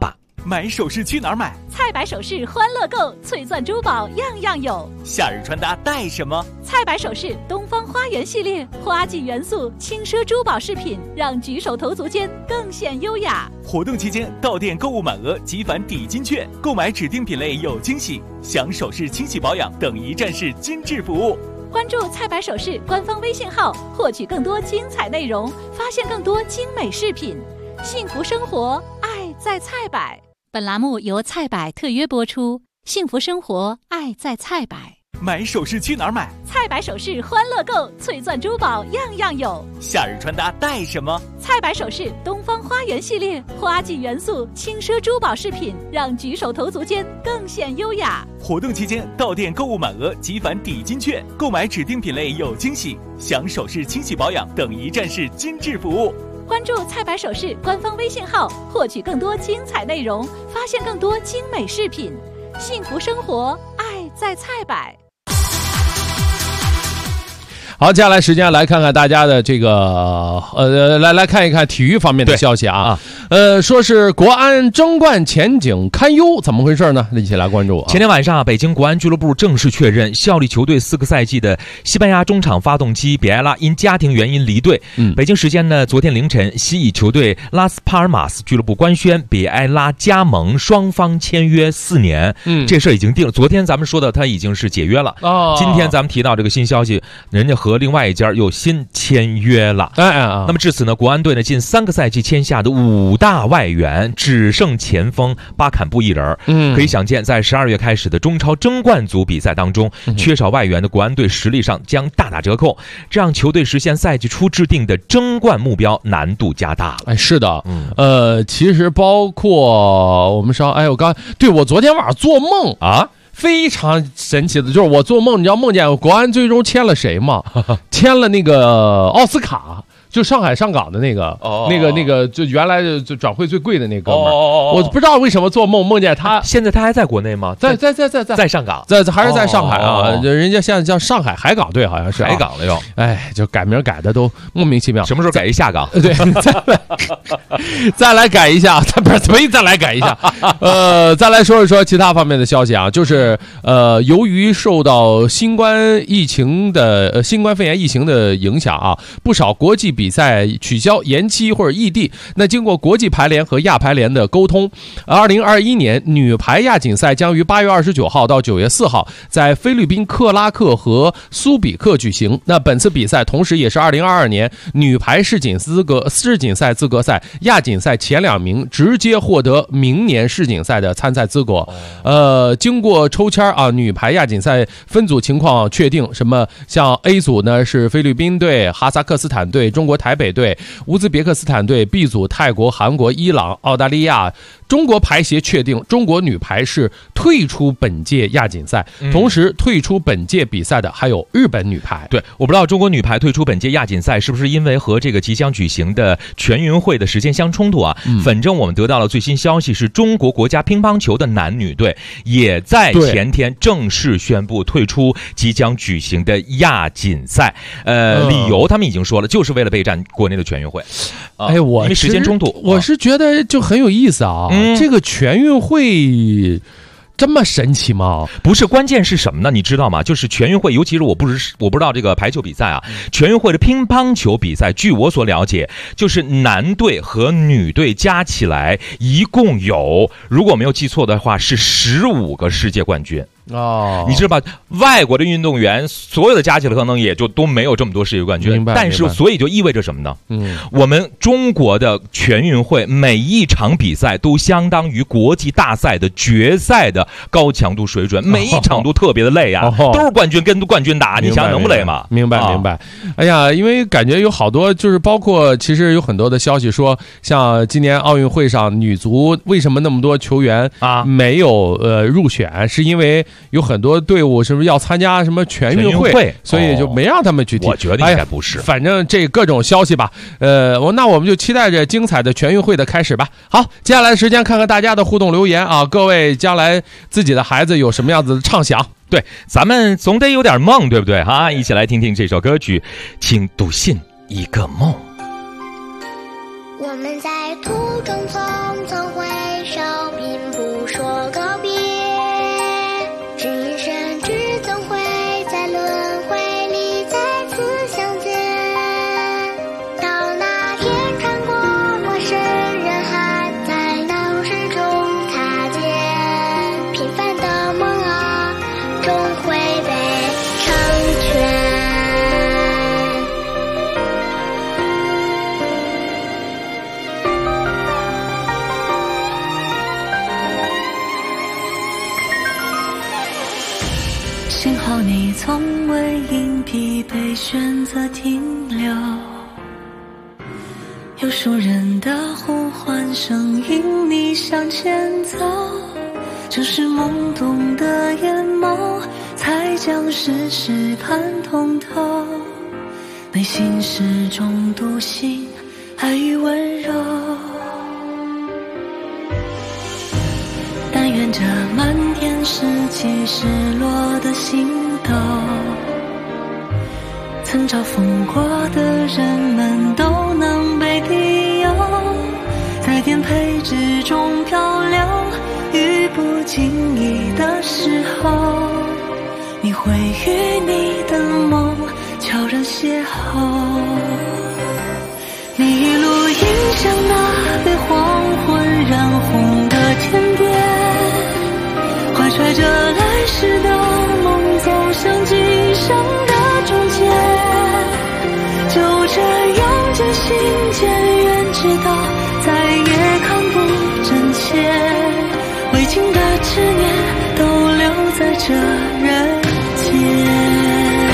买首饰去哪儿买？ 菜百首饰欢乐购，翠钻珠宝样样有。 夏日穿搭带什么？ 菜百首饰东方花园系列，花季元素轻奢珠宝饰品，让举手投足间更显优雅。 活动期间到店购物满额即返抵金券，购买指定品类有惊喜，享首饰清洗保养等一站式精致服务。 关注菜百首饰官方微信号，获取更多精彩内容，发现更多精美饰品。幸福生活，爱在菜百。 本栏目由菜百特约播出，幸福生活，爱在菜百。 买首饰去哪儿买？ 菜百首饰欢乐购，翠钻珠宝样样有。 夏日穿搭带什么？ 菜百首饰东方花园系列，花季元素轻奢珠宝饰品，让举手投足间更显优雅。 活动期间到店购物满额即返抵金券，购买指定品类有惊喜，享首饰清洗保养等一站式精致服务。 关注菜百首饰官方微信号，获取更多精彩内容，发现更多精美饰品。幸福生活，爱在菜百。 好，接下来时间来看看大家的这个来看一看体育方面的消息啊。说是国安争冠前景堪忧，怎么回事呢？一起来关注。 前天晚上，北京国安俱乐部正式确认效力球队4个赛季的西班牙中场发动机比埃拉因家庭原因离队。北京时间呢，昨天凌晨，西乙球队拉斯帕尔马斯俱乐部官宣比埃拉加盟，双方签约4年。这事儿已经定了。昨天咱们说的他已经是解约了。今天咱们提到这个新消息，人家和另外一家又新签约了。那么至此呢，国安队呢近3个赛季签下的5大外援只剩前锋巴坎布一人。可以想见，在12月开始的中超争冠组比赛当中，缺少外援的国安队实力上将大打折扣，这让球队实现赛季初制定的争冠目标难度加大了。 是的，其实包括我们说，我昨天晚上做梦啊。非常神奇的就是我做梦，你知道梦见国安最终签了谁吗？签了那个奥斯卡，就上海上港的那个，那个就原来就转会最贵的那哥们儿。我不知道为什么做梦梦见他。 现在他还在国内吗？在上港， 还是在上海啊？人家现在叫上海海港队，好像是海港了又。 就改名改的都莫名其妙。 什么时候改一下港？ 对，再来改一下，不是所以再来改一下。再来说一说其他方面的消息啊，就是由于受到新冠肺炎疫情的影响啊，不少国际比赛取消、延期或者异地。那经过国际排联和亚排联的沟通，2021年女排亚锦赛将于8月29号到9月4号在菲律宾克拉克和苏比克举行。那本次比赛同时也是2022年女排世锦赛资格赛亚锦赛前2名直接获得明年世锦赛的参赛资格。经过抽签啊，女排亚锦赛分组情况确定，什么像 A 组呢是菲律宾队、哈萨克斯坦队、中国台北队、乌兹别克斯坦队， B 组泰国、韩国、伊朗、澳大利亚。中国排协确定中国女排是退出本届亚锦赛，同时退出本届比赛的还有日本女排。 对，我不知道中国女排退出本届亚锦赛是不是因为和这个即将举行的全运会的时间相冲突啊？反正我们得到了最新消息，是中国国家乒乓球的男女队也在前天正式宣布退出即将举行的亚锦赛。理由他们已经说了，就是为了备战国内的全运会。因为时间冲突， 我是觉得就很有意思啊。这个全运会这么神奇吗？ 不是，关键是什么呢？你知道吗？就是全运会，尤其是我不知道这个排球比赛啊，全运会的乒乓球比赛，据我所了解，就是男队和女队加起来一共有，如果没有记错的话，是15个世界冠军。你知道吧？外国的运动员所有的加起来可能也就都没有这么多世界冠军，但是所以就意味着什么呢？我们中国的全运会每一场比赛都相当于国际大赛的决赛的高强度水准，每一场都特别的累啊，都是冠军跟冠军打，你想想能不累吗？ 明白。哎呀，因为感觉有好多，就是包括其实有很多的消息说，像今年奥运会上女足为什么那么多球员没有入选，是因为有很多队伍是不是要参加什么全运会，所以就没让他们去踢。 我觉得应该不是， 反正这各种消息吧。那我们就期待着精彩的全运会的开始吧。好，接下来时间看看大家的互动留言啊，各位将来自己的孩子有什么样子的畅想？ 对，咱们总得有点梦，对不对哈？一起来听听这首歌曲，请笃信一个梦。 我们在途中匆匆回首，并不说告别。是一生只总会在轮回里再次相见。到那天穿过陌生人海，在闹市中擦肩。平凡的梦啊，终会被成全。 幸好你从未因疲惫选择停留，有熟人的呼唤声引你向前走，正是懵懂的眼眸才将世事看通透，内心始终笃信爱与温柔。但愿这漫天拾起失落的星斗，曾遭风过的人们都能被庇佑，在颠沛之中漂流，于不经意的时候，你会与你的梦悄然邂逅。你一路迎向那被黄昏染红的天边，怀揣着来时的梦走向今生的终结，就这样渐行渐远，直到再也看不真切，未尽的执念都留在这人间。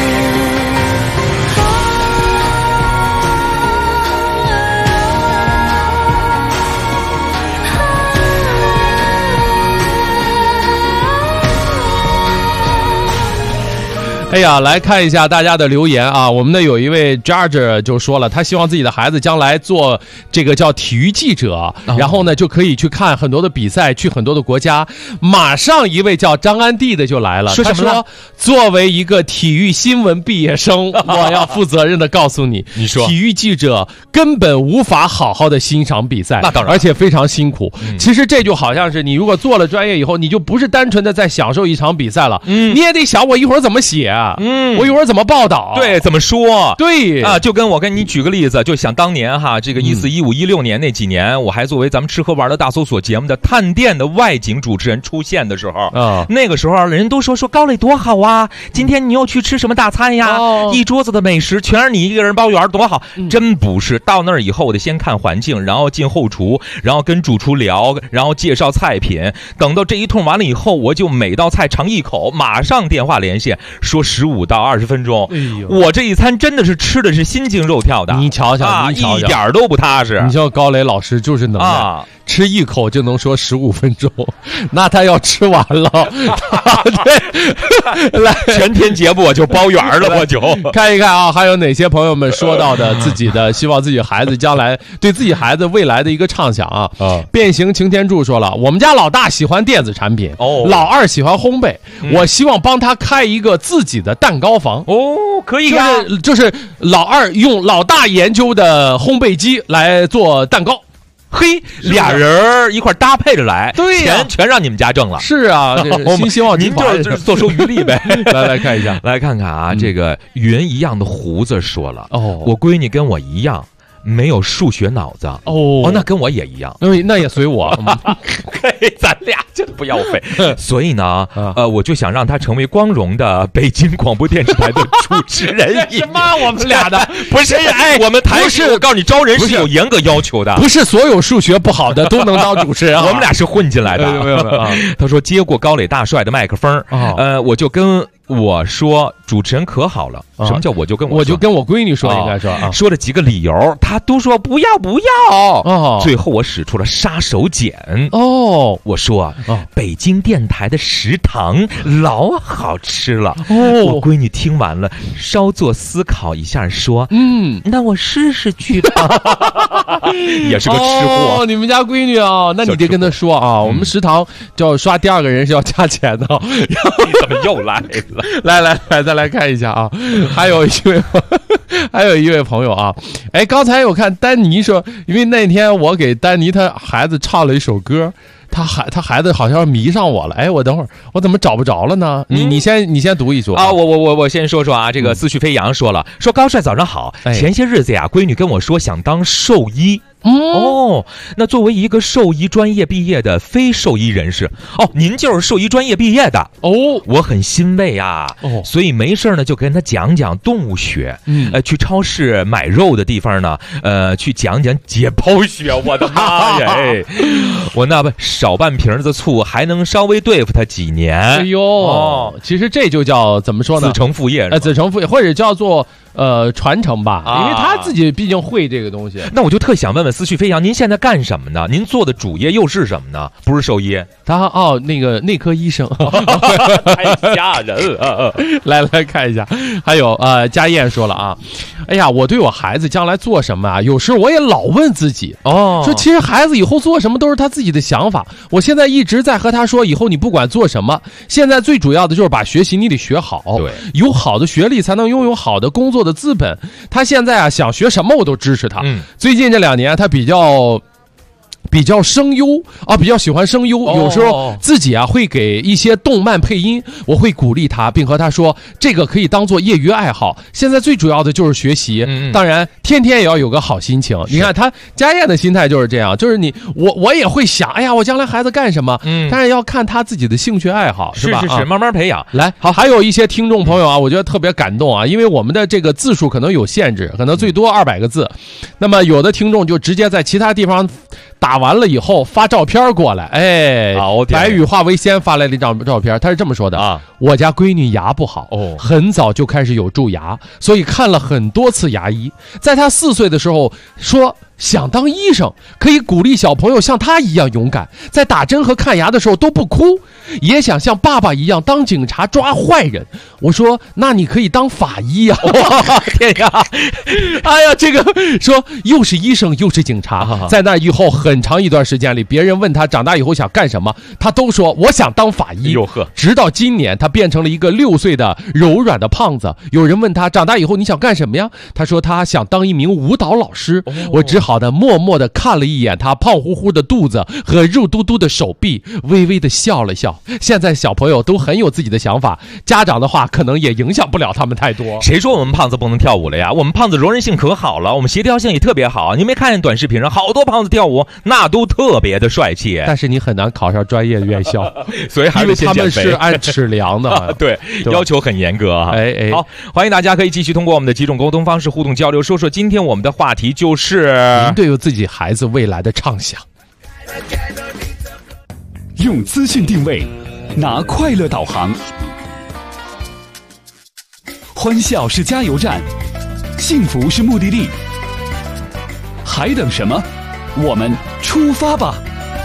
哎呀，来看一下大家的留言啊！我们的有一位 Judge 就说了，他希望自己的孩子将来做这个叫体育记者，然后呢就可以去看很多的比赛，去很多的国家。马上一位叫张安娣的就来了，他说作为一个体育新闻毕业生，我要负责任的告诉你， 你说体育记者根本无法好好的欣赏比赛， 那当然， 而且非常辛苦。其实这就好像是你如果做了专业以后，你就不是单纯的在享受一场比赛了，你也得想我一会儿怎么写。我一会儿怎么报道？ 对，怎么说？ 对啊，就跟我跟你举个例子，就想当年哈，这个14、15、16年那几年，我还作为咱们吃喝玩的大搜索节目的探店的外景主持人出现的时候啊，那个时候人都说高磊多好啊，今天你又去吃什么大餐呀？一桌子的美食全是你一个人包圆，多好！真不是，到那儿以后我得先看环境，然后进后厨，然后跟主厨聊，然后介绍菜品。等到这一通完了以后，我就每道菜尝一口，马上电话连线说15到20分钟，我这一餐真的是吃的是心惊肉跳的。 你瞧瞧， 啊， 你瞧瞧， 一点都不踏实。 你像高磊老师就是能耐，吃一口就能说15分钟，那他要吃完了，对，来全天节目我就包圆了，我就看一看啊，还有哪些朋友们说到的自己的希望自己孩子将来对自己孩子未来的一个畅想啊。变形擎天柱说了，我们家老大喜欢电子产品，老二喜欢烘焙，我希望帮他开一个自己的蛋糕房。 可以啊， 就是老二用老大研究的烘焙机来做蛋糕。 嘿，俩人一块搭配着来， 对呀， 钱全让你们家挣了。 是啊，新希望您就是坐收渔利呗。 来看一下， 来看看啊，这个云一样的胡子说了，我闺女跟我一样。没有数学脑子那跟我也一样， 那也随我， 咱俩真不要费。所以呢，我就想让他成为光荣的北京广播电视台的主持人。 什么？我们俩的不是？哎，我们台是，我告诉你，招人是有严格要求的， 不是所有数学不好的都能当主持人。 我们俩是混进来的。没有。他说接过高磊大帅的麦克风，我就跟我说主持人可好了。什么叫我就跟我闺女说，应该说说了几个理由，他都说不要最后我使出了杀手锏我说北京电台的食堂老好吃了我闺女听完了稍作思考一下说那我试试去吧也是个吃货你们家闺女那你得跟她说我们食堂叫刷第二个人是要加钱的你怎么又来了来再来看一下还有一位还有一位朋友啊，哎，刚才我看丹尼说，因为那天我给丹尼他孩子唱了一首歌，他孩子好像迷上我了。哎，我等会儿我怎么找不着了呢？你先读一说啊。我先说说啊，这个思绪飞扬说了，说高帅早上好，前些日子呀，闺女跟我说想当兽医。哦，那作为一个兽医专业毕业的非兽医人士，哦，您就是兽医专业毕业的哦， 我很欣慰啊。哦，所以没事呢就跟他讲讲动物学，去超市买肉的地方呢，去讲讲解剖学。我的妈呀！我那少半瓶子醋还能稍微对付他几年。 哎呦，其实这就叫怎么说呢？ 子承父业， 子承父业，或者叫做传承吧，因为他自己毕竟会这个东西。 那我就特想问问思绪飞扬，您现在干什么呢？您做的主业又是什么呢？不是兽医， 他那个内科医生， 太吓人啊！ 来看一下，还有家燕说了啊，哎呀，我对我孩子将来做什么啊，有时我也老问自己说其实孩子以后做什么都是他自己的想法。我现在一直在和他说，以后你不管做什么，现在最主要的就是把学习你得学好，对，有好的学历才能拥有好的工作的资本。他现在啊想学什么我都支持他。最近这2年他比较声优啊，比较喜欢声优，有时候自己啊会给一些动漫配音，我会鼓励他，并和他说这个可以当做业余爱好。现在最主要的就是学习，当然天天也要有个好心情。你看他家燕的心态就是这样，就是我也会想，哎呀，我将来孩子干什么？但是要看他自己的兴趣爱好，是吧？ 是，慢慢培养。 来，好，还有一些听众朋友啊，我觉得特别感动啊，因为我们的这个字数可能有限制，可能最多200个字，那么有的听众就直接在其他地方打完了以后发照片过来，哎，白羽化为仙发来了一张照片，他是这么说的啊：我家闺女牙不好，很早就开始有蛀牙，所以看了很多次牙医。在她4岁的时候说想当医生，可以鼓励小朋友像他一样勇敢，在打针和看牙的时候都不哭，也想像爸爸一样当警察抓坏人。我说那你可以当法医啊！天呀，哎呀，这个说又是医生又是警察，在那以后很长一段时间里，别人问他长大以后想干什么，他都说我想当法医。直到今年他变成了一个6岁的柔软的胖子，有人问他长大以后你想干什么呀，他说他想当一名舞蹈老师。我只好的默默的看了一眼他胖乎乎的肚子和肉嘟嘟的手臂，微微的笑了笑。现在小朋友都很有自己的想法，家长的话可能也影响不了他们太多。 谁说我们胖子不能跳舞了呀？我们胖子柔韧性可好了，我们协调性也特别好。你没看见短视频上好多胖子跳舞，那都特别的帅气。 但是你很难考上专业的院校， 所以还是先减肥， 因为他们是按尺量的对，要求很严格啊。好，欢迎大家可以继续通过我们的几种沟通方式互动交流，说说今天我们的话题就是您对自己孩子未来的畅想。 用资讯定位，拿快乐导航，欢笑是加油站，幸福是目的地，还等什么？我们出发吧！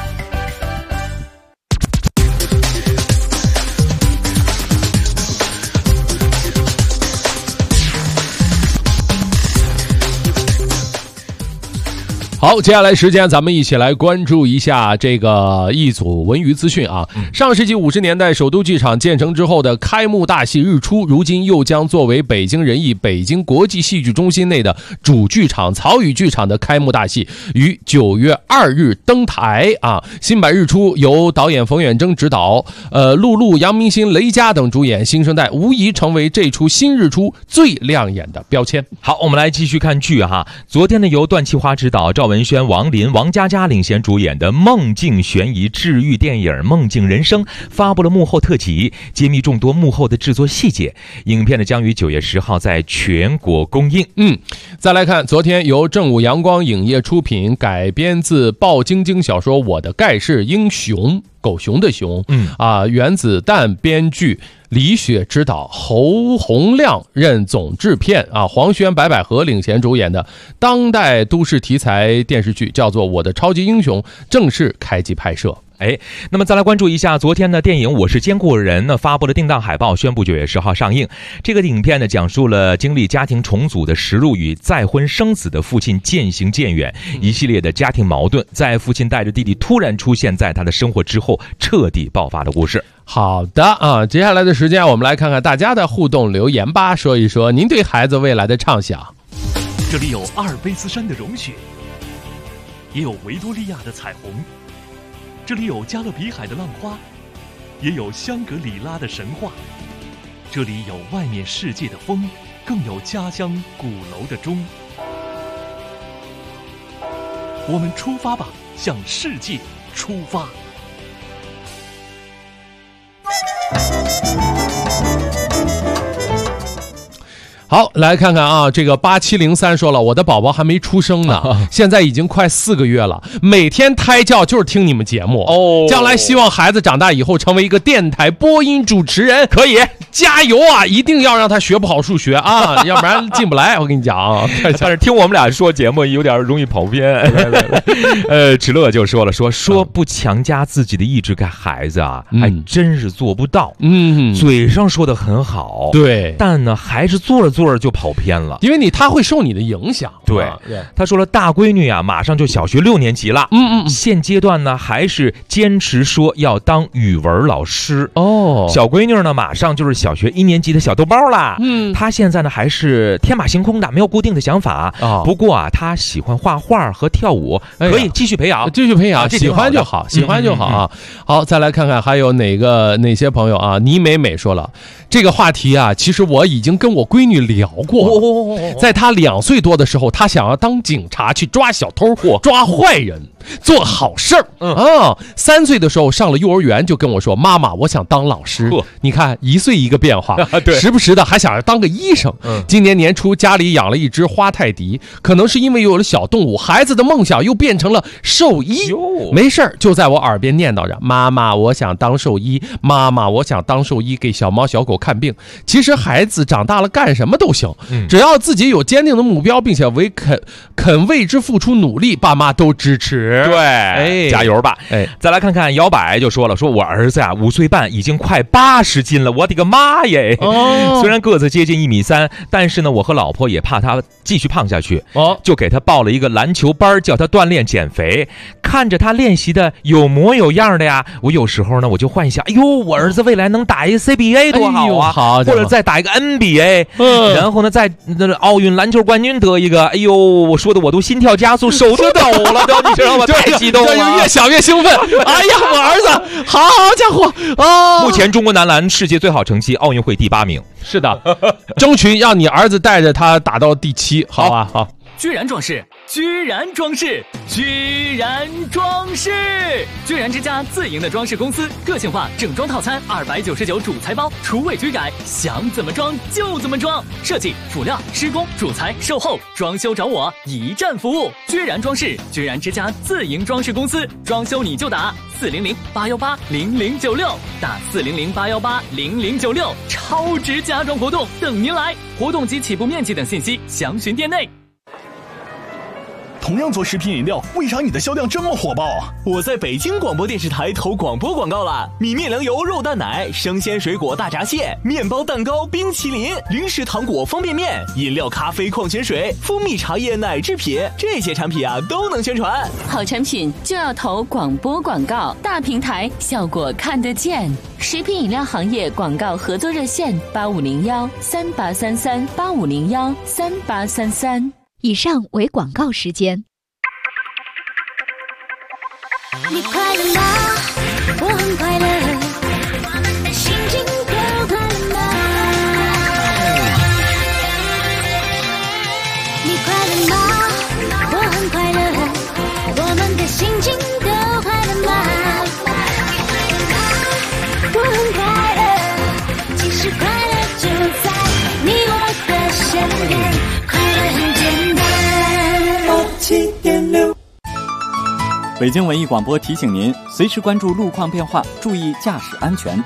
好，接下来时间咱们一起来关注一下这个一组文娱资讯啊。上世纪50年代首都剧场建成之后的开幕大戏《日出》，如今又将作为北京人艺北京国际戏剧中心内的主剧场曹禺剧场的开幕大戏，于9月2日登台啊。新版《日出》由导演冯远征执导，陆路、杨明新、雷佳等主演，新生代无疑成为这出新日出最亮眼的标签。 好，我们来继续看剧哈。昨天呢，由段祺华执导，赵文轩、王林、王佳佳领衔主演的梦境悬疑治愈电影《梦境人生》发布了幕后特辑，揭秘众多幕后的制作细节。影片呢将于9月10号在全国公映。 再来看昨天由正午阳光影业出品，改编自鲍晶晶小说《我的盖世英雄》，狗熊的熊，原子弹编剧李雪执导，侯洪亮任总制片啊，黄轩、白百合领衔主演的当代都市题材电视剧叫做《我的超级英雄》正式开机拍摄。 那么再来关注一下昨天的电影《我是监护人》呢发布了定档海报，宣布9月10号上映。这个影片呢讲述了经历家庭重组的石路与再婚生子的父亲渐行渐远，一系列的家庭矛盾在父亲带着弟弟突然出现在他的生活之后彻底爆发的故事。 好的啊，接下来的时间我们来看看大家的互动留言吧，说一说您对孩子未来的畅想。 这里有阿尔卑斯山的融雪，也有维多利亚的彩虹；这里有加勒比海的浪花，也有香格里拉的神话；这里有外面世界的风，更有家乡鼓楼的钟。我们出发吧，向世界出发！ 好，来看看啊，这个8703说了，我的宝宝还没出生呢，现在已经快4个月了，每天胎教就是听你们节目哦。将来希望孩子长大以后成为一个电台播音主持人，可以加油啊！一定要让他学不好数学啊，要不然进不来。我跟你讲啊， 但是听我们俩说节目有点容易跑偏。池乐就说了，说不强加自己的意志给孩子啊，还真是做不到。嘴上说的很好， 对， 但呢还是做着就跑偏了， 因为他会受你的影响。 对，他说了，大闺女啊，马上就小学6年级了。现阶段呢，还是坚持说要当语文老师。哦，小闺女呢，马上就是小学1年级的小豆包啦。她现在呢还是天马行空的，没有固定的想法。不过啊，她喜欢画画和跳舞，可以继续培养， 喜欢就好，喜欢就好啊。好，再来看看还有哪些朋友啊？倪美美说了，这个话题啊，其实我已经跟我闺女聊过，在她2岁多的时候，她想要当警察去抓小偷、抓坏人、做好事儿。3岁的时候上了幼儿园，就跟我说：“妈妈，我想当老师。”你看1岁一个变化，时不时的还想要当个医生。今年年初家里养了一只花泰迪，可能是因为有了小动物，孩子的梦想又变成了兽医。没事儿就在我耳边念叨着：“妈妈，我想当兽医。妈妈，我想当兽医，给小猫小狗看病。”其实孩子长大了干什么都行，只要自己有坚定的目标，并且肯为之付出努力，爸妈都支持。 对，加油吧！再来看看摇摆就说了，说我儿子啊5岁半，已经快80斤了，我的个妈耶！虽然个子接近1.3米，但是呢，我和老婆也怕他继续胖下去，就给他报了一个篮球班，叫他锻炼减肥。看着他练习的有模有样的呀，我有时候呢我就幻想，哎呦，我儿子未来能打一个 CBA 多好啊！或者再打一个 NBA，然后呢再奥运篮球冠军得一个，哎呦，我说的我都心跳加速，手都抖了都，你知道吗？太激动了， 越想越兴奋。哎呀，我儿子，好家伙啊！ 目前中国男篮世界最好成绩，奥运会第8名。 是的，争取让你儿子带着他打到第7，好吧？好。 居然装饰，居然装饰，居然装饰！居然之家自营的装饰公司，个性化整装套餐299主材包，除味居改，想怎么装就怎么装。设计、辅料、施工、主材、售后、装修找我，一站服务。居然装饰，居然之家自营装饰公司，装修你就打400-818-0096，打400-818-0096，超值家装活动等您来。活动及起步面积等信息详询店内。 同样做食品饮料，为啥你的销量这么火爆啊？我在北京广播电视台投广播广告了，米面粮油肉蛋奶、生鲜水果大闸蟹、面包蛋糕、冰淇淋、零食糖果、方便面、饮料、咖啡、矿泉水、蜂蜜茶叶、奶制品，这些产品啊都能宣传。 好产品就要投广播广告，大平台效果看得见。食品饮料行业广告合作热线8501-3833-8501-3833。 以上为广告时间。 你快乐吗？我很快乐，心情都快乐吗？你快乐吗？我很快乐，我们的心情都快乐吗？我很快乐，其实快乐就在你我的身边，快乐很简单。7.6 北京文艺广播提醒您，随时关注路况变化，注意驾驶安全。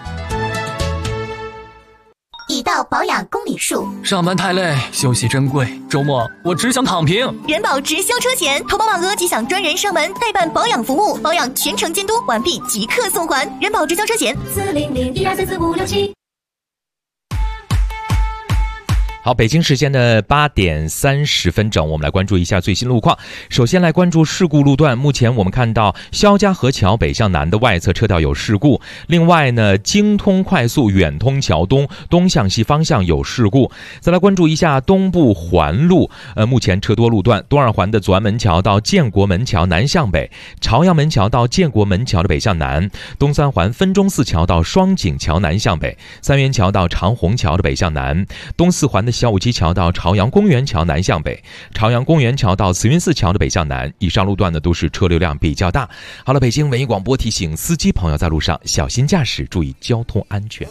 已到保养公里数， 上班太累，休息珍贵，周末我只想躺平。 人保直销车险，投保满额即享专人上门代办保养服务，保养全程监督，完毕即刻送还。人保直销车险，400-1234567。 好，北京时间的8点30分整，我们来关注一下最新路况。首先来关注事故路段，目前我们看到肖家河桥北向南的外侧车道有事故，另外呢，京通快速远通桥东向西方向有事故。再来关注一下东部环路，目前车多路段，东二环的左安门桥到建国门桥南向北，朝阳门桥到建国门桥的北向南，东三环分钟寺桥到双井桥南向北，三元桥到长虹桥的北向南，东四环的小武基桥到朝阳公园桥南向北，朝阳公园桥到慈云寺桥的北向南。以上路段呢都是车流量比较大。好了，北京文艺广播提醒司机朋友在路上小心驾驶，注意交通安全。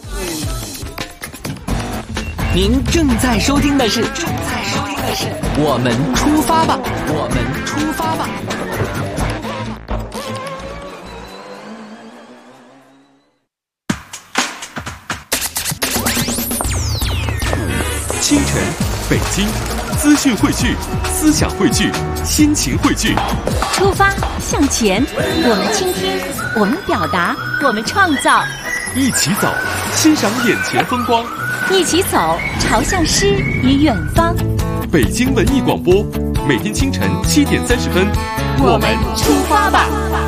您正在收听的是我们出发吧，我们出发吧。 清晨，北京，资讯汇聚，思想汇聚，心情汇聚。 出发向前，我们倾听，我们表达，我们创造。 一起走，欣赏眼前风光。 一起走，朝向诗与远方。 北京文艺广播，每天清晨7点30分， 我们出发吧。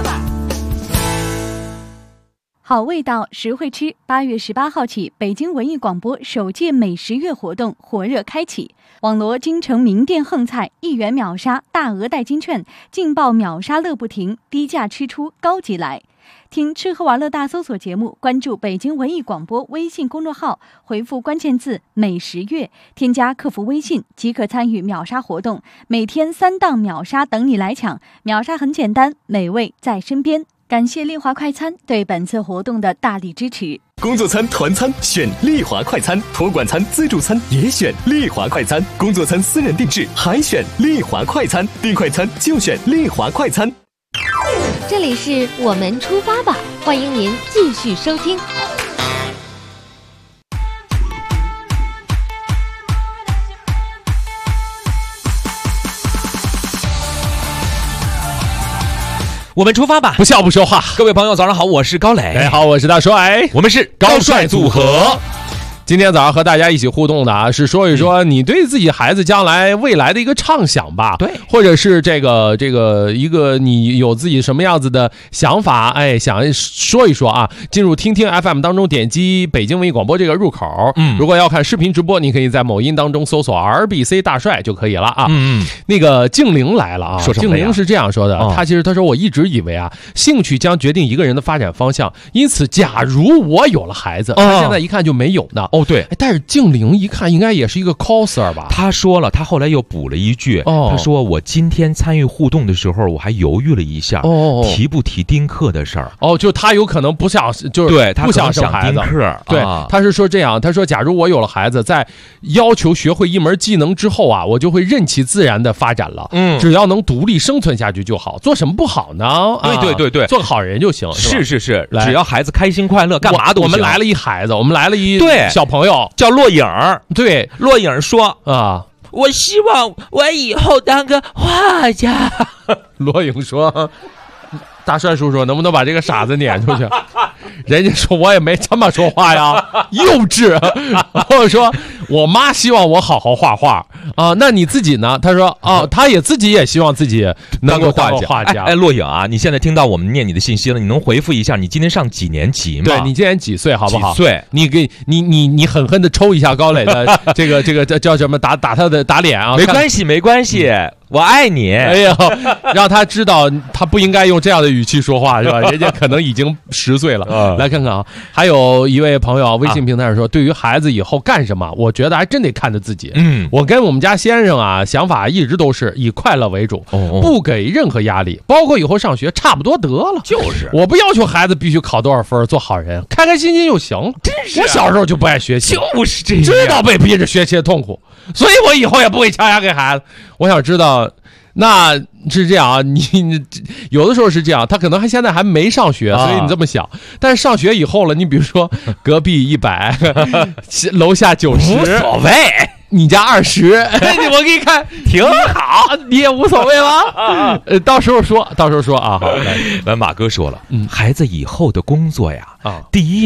好味道，实惠吃。8月18号起，北京文艺广播首届美食月活动火热开启。网罗京城名店横菜，1元秒杀，大额代金券，劲爆秒杀乐不停，低价吃出高级来。听吃喝玩乐大搜索节目，关注北京文艺广播微信公众号，回复关键字美食月，添加客服微信即可参与秒杀活动，每天3档秒杀等你来抢。秒杀很简单，美味在身边。感谢丽华快餐对本次活动的大力支持。 工作餐、团餐选丽华快餐，托管餐、自助餐也选丽华快餐，工作餐私人定制还选丽华快餐，订快餐就选丽华快餐。 这里是我们出发吧，欢迎您继续收听。 我们出发吧， 不笑不说话。 各位朋友早上好，我是高磊。 大家好，我是大帅。 我们是高帅组合。今天早上和大家一起互动的啊，是说一说你对自己孩子将来未来的一个畅想吧， 对， 或者是这个一个你有自己什么样子的想法，哎，想说一说啊。进入听听 FM 当中，点击北京文艺广播这个入口，如果要看视频直播，你可以在某音当中搜索 RBC 大帅就可以了啊。那个静玲来了啊，静玲是这样说的，他说我一直以为啊，兴趣将决定一个人的发展方向，因此假如我有了孩子，他现在一看就没有呢。 哦，对， 但是静玲一看应该也是一个 coser 吧？ 他说了，他后来又补了一句，他说我今天参与互动的时候，我还犹豫了一下，提不提丁克的事儿？ 就他有可能不想，就是对他不想生孩子。对，他是说这样，他说假如我有了孩子，在要求学会一门技能之后啊，我就会任其自然的发展了。只要能独立生存下去就好，做什么不好呢？ 对， 做个好人就行。 是，只要孩子开心快乐，干嘛都行。 我们来了一孩子，我们来了一小朋友叫洛影。 对， 洛影说啊， 我希望我以后当个画家。 罗颖说，大帅叔叔能不能把这个傻子撵出去？人家说我也没这么说话呀，幼稚。我说我妈希望我好好画画啊，那你自己呢？他说他自己也希望自己能够当个画家。 洛颖啊，你现在听到我们念你的信息了，你能回复一下你今年上几年级吗？ 对，你今年几岁好不好？ 几岁？ 你狠狠的抽一下高磊的这个叫什么？打他的打脸啊！ 没关系。我爱你。 哎呀，让他知道他不应该用这样的语气说话，是吧？人家可能已经10岁了。来看看啊，还有一位朋友微信平台上说，对于孩子以后干什么，我觉得还真得看着自己。我跟我们家先生啊，想法一直都是以快乐为主，不给任何压力，包括以后上学差不多得了。 就是我不要求孩子必须考多少分，做好人，开开心心就行了。 真是我小时候就不爱学习， 就是这样， 知道被逼着学习的痛苦，所以我以后也不会强加给孩子。我想知道。那是这样啊，你有的时候是这样，他可能现在还没上学，所以你这么想。但是上学以后了，你比如说隔壁100，楼下90， 无所谓。 你家20，我给你看挺好，你也无所谓吗？到时候说啊。好， 来马哥说了，孩子以后的工作呀，第一呢，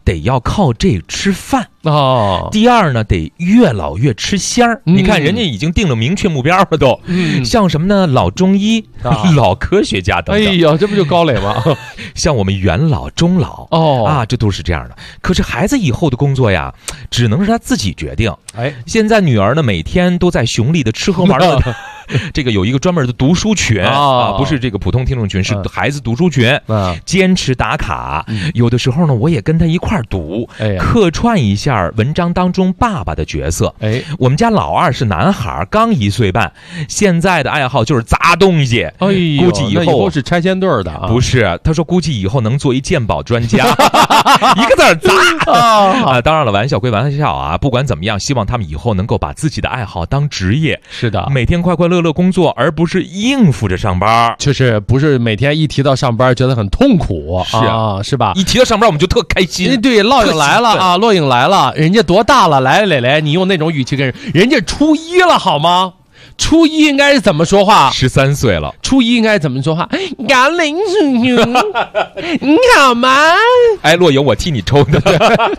得要靠这吃饭哦。 第二呢，得越老越吃香儿。你看人家已经定了明确目标了都，像什么呢？老中医、老科学家等等。 哎呀，这不就高磊吗？ 像我们元老、中老这都是这样的。可是孩子以后的工作呀，只能是他自己决定。现在女儿呢，每天都在熊丽的吃喝玩乐。这个有一个专门的读书群不是这个普通听众群，是孩子读书群，坚持打卡。有的时候呢，我也跟他一块儿读，客串一下文章当中爸爸的角色。我们家老二是男孩，刚1岁半，现在的爱好就是砸东西。估计以后是拆迁队的不是？他说估计以后能做一鉴宝专家，一个字儿砸当然了，玩笑归玩笑啊，不管怎么样，希望他们以后能够把自己的爱好当职业。 是的， 每天快快乐乐工作，而不是应付着上班。 就是不是每天一提到上班觉得很痛苦是吧？ 一提到上班我们就特开心。 对，烙影来了烙影来了，人家多大了？来磊磊，你用那种语气跟人家初一了好吗？初一应该是怎么说话 ？13岁了， 初一应该怎么说话？甘霖你好吗？ 骆影，我替你抽的。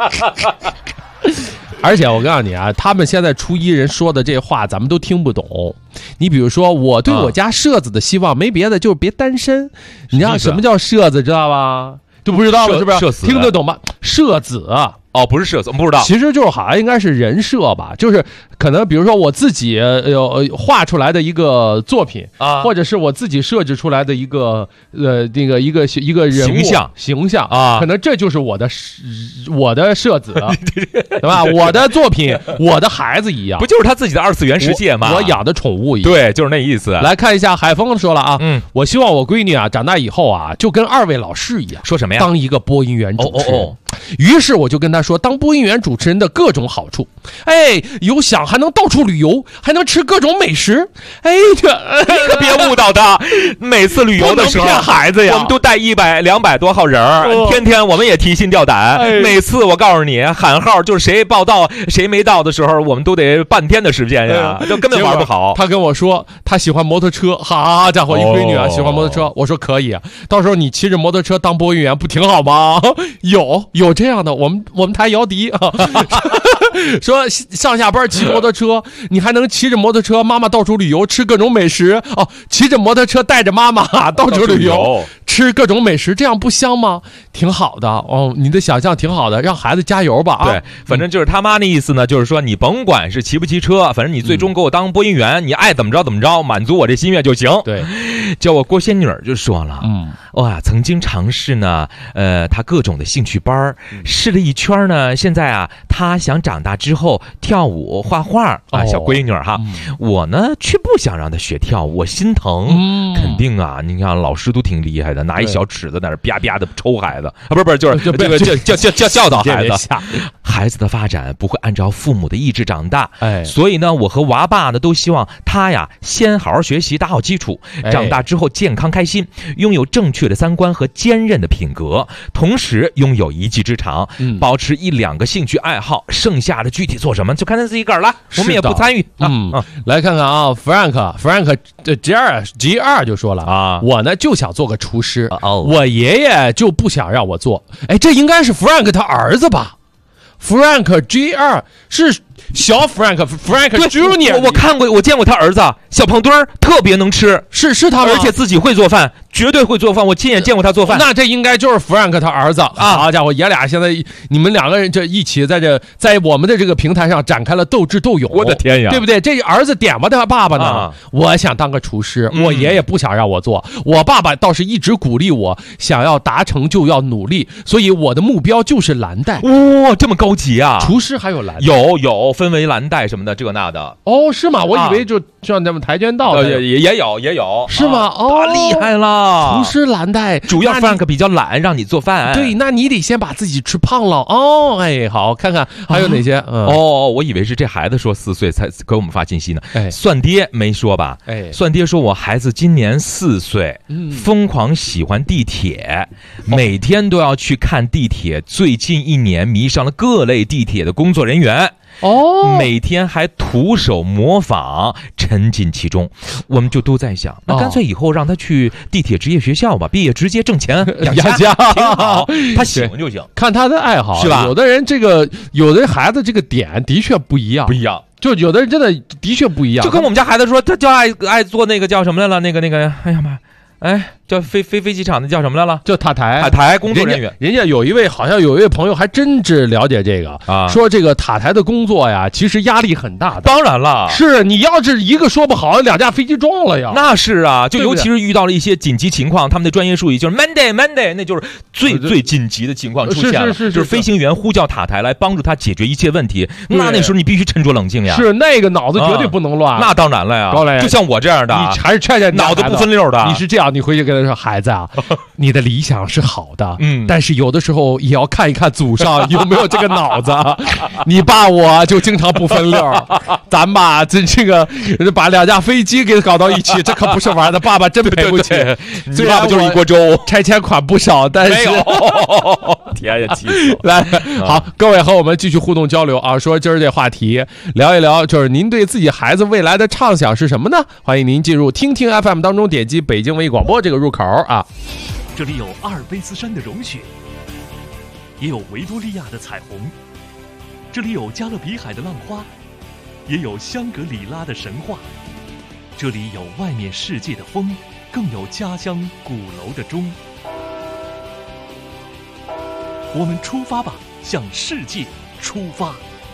而且我告诉你啊，他们现在初一人说的这话咱们都听不懂。你比如说，我对我家社子的希望没别的，就是别单身。你知道什么叫社子，知道吧？就不知道了，是不是？听得懂吗？社子不是社子，不知道。 其实就是好像应该是人设吧，就是可能比如说我自己画出来的一个作品或者是我自己设置出来的一个那个一个人物形象可能这就是我的社子，对吧？我的作品，我的孩子一样， 不就是他自己的2次元世界吗？ 我养的宠物一样， 对，就是那意思。 来看一下，海峰说了我希望我闺女长大以后就跟2位老师一样， 说什么呀？ 当一个播音员主持人。于是我就跟他说，当播音员主持人的各种好处，有享还能到处旅游，还能吃各种美食。 你可别误导他，每次旅游的时候， 骗孩子呀， 我们都带100、200多号人天天我们也提心吊胆。每次我告诉你喊号，就是谁报到谁没到的时候，我们都得半天的时间呀，就根本玩不好。 他跟我说他喜欢摩托车，好家伙，一闺女喜欢摩托车。我说可以，到时候你骑着摩托车当播音员不挺好吗？有这样的，我们台姚笛说上下班骑摩托车，你还能骑着摩托车，妈妈到处旅游，吃各种美食骑着摩托车带着妈妈到处旅游，吃各种美食，这样不香吗？挺好的你的想象挺好的，让孩子加油吧对，反正就是他妈那意思呢，就是说你甭管是骑不骑车，反正你最终给我当播音员，你爱怎么着怎么着，满足我这心愿就行。 对， 叫我郭仙女就说了，曾经尝试呢，她各种的兴趣班试了一圈呢，现在她想长大之后跳舞、画画小闺女我呢却不想让她学跳舞，我心疼。肯定你看老师都挺厉害的，拿一小尺子在那啪啪的抽孩子不是就是这个教导孩子。孩子的发展不会按照父母的意志长大，所以呢，我和娃爸呢都希望他先好好学习，打好基础，长大之后健康开心，拥有正确的3观和坚韧的品格，同时拥有一技之长，保持1、2个兴趣爱好，剩下的具体做什么就看他自己个儿了，我们也不参与。 来看看Frank G2就说了我呢就想做个厨师，我爷爷就不想让我做。这应该是 Frank 他儿子吧？Frank G2是小 Frank Junior， 我看过，我见过他儿子小胖墩儿，特别能吃， 是他吗？ 而且自己会做饭，绝对会做饭，我亲眼见过他做饭。 那这应该就是 Frank 他儿子好家伙，爷俩现在你们2个人这一起在我们的这个平台上展开了斗智斗勇。 我的天呀， 对不对？这儿子点吧他爸爸呢？我想当个厨师，我爷爷不想让我做，我爸爸倒是一直鼓励我，想要达成就要努力，所以我的目标就是蓝带。 这么高级啊！ 厨师还有蓝带？ 有分为蓝带什么的，这个那的。 是吗？我以为就像咱们跆拳道也有， 是吗？ 厉害了！ 厨师蓝带， 主要 Frank 比较懒，让你做饭。 对，那你得先把自己吃胖了好，看看还有哪些。 我以为是这孩子说4岁才给我们发信息呢。算爹没说吧？算爹说我孩子今年4岁，疯狂喜欢地铁，每天都要去看地铁。最近1年迷上了各类地铁的工作人员。 每天还徒手模仿，沉浸其中。我们就都在想，那干脆以后让他去地铁职业学校吧，毕业直接挣钱养家，挺好。他喜欢就行， 看他的爱好， 是吧？ 有的人有的孩子这个点的确不一样，就有的人真的的确不一样。 就跟我们家孩子说，他就爱做那个叫什么来了，那个，哎呀妈，叫飞机场的叫什么来了？ 叫塔台工作人员。 人家好像有一位朋友还真是了解这个啊，说这个塔台的工作呀，其实压力很大的。 当然了， 是你要是一个说不好，2架飞机撞了呀。 那是啊，就尤其是遇到了一些紧急情况，他们的专业术语就是 Monday， 那就是最紧急的情况出现了，就是飞行员呼叫塔台来帮助他解决一切问题。那时候你必须沉着冷静呀。 是那个脑子绝对不能乱。 那当然了呀，就像我这样的， 你还是劝脑子不分溜的。 你是这样，你回去跟他说，孩子啊，你的理想是好的，但是有的时候也要看一看祖上有没有这个脑子。你爸我就经常不分溜，咱吧这个把2架飞机给搞到一起，这可不是玩的，爸爸真赔不起。 你爸爸就是一锅粥， 拆迁款不少，但是没有。天呀，气死！ 来，好，各位和我们继续互动交流啊，说今儿这话题聊一聊，就是您对自己孩子未来的畅想是什么呢？欢迎您进入听听 FM 当中，点击北京文艺广播这个入口啊。 这里有阿尔卑斯山的融雪，也有维多利亚的彩虹，这里有加勒比海的浪花，也有香格里拉的神话，这里有外面世界的风，更有家乡鼓楼的钟。我们出发吧，向世界出发。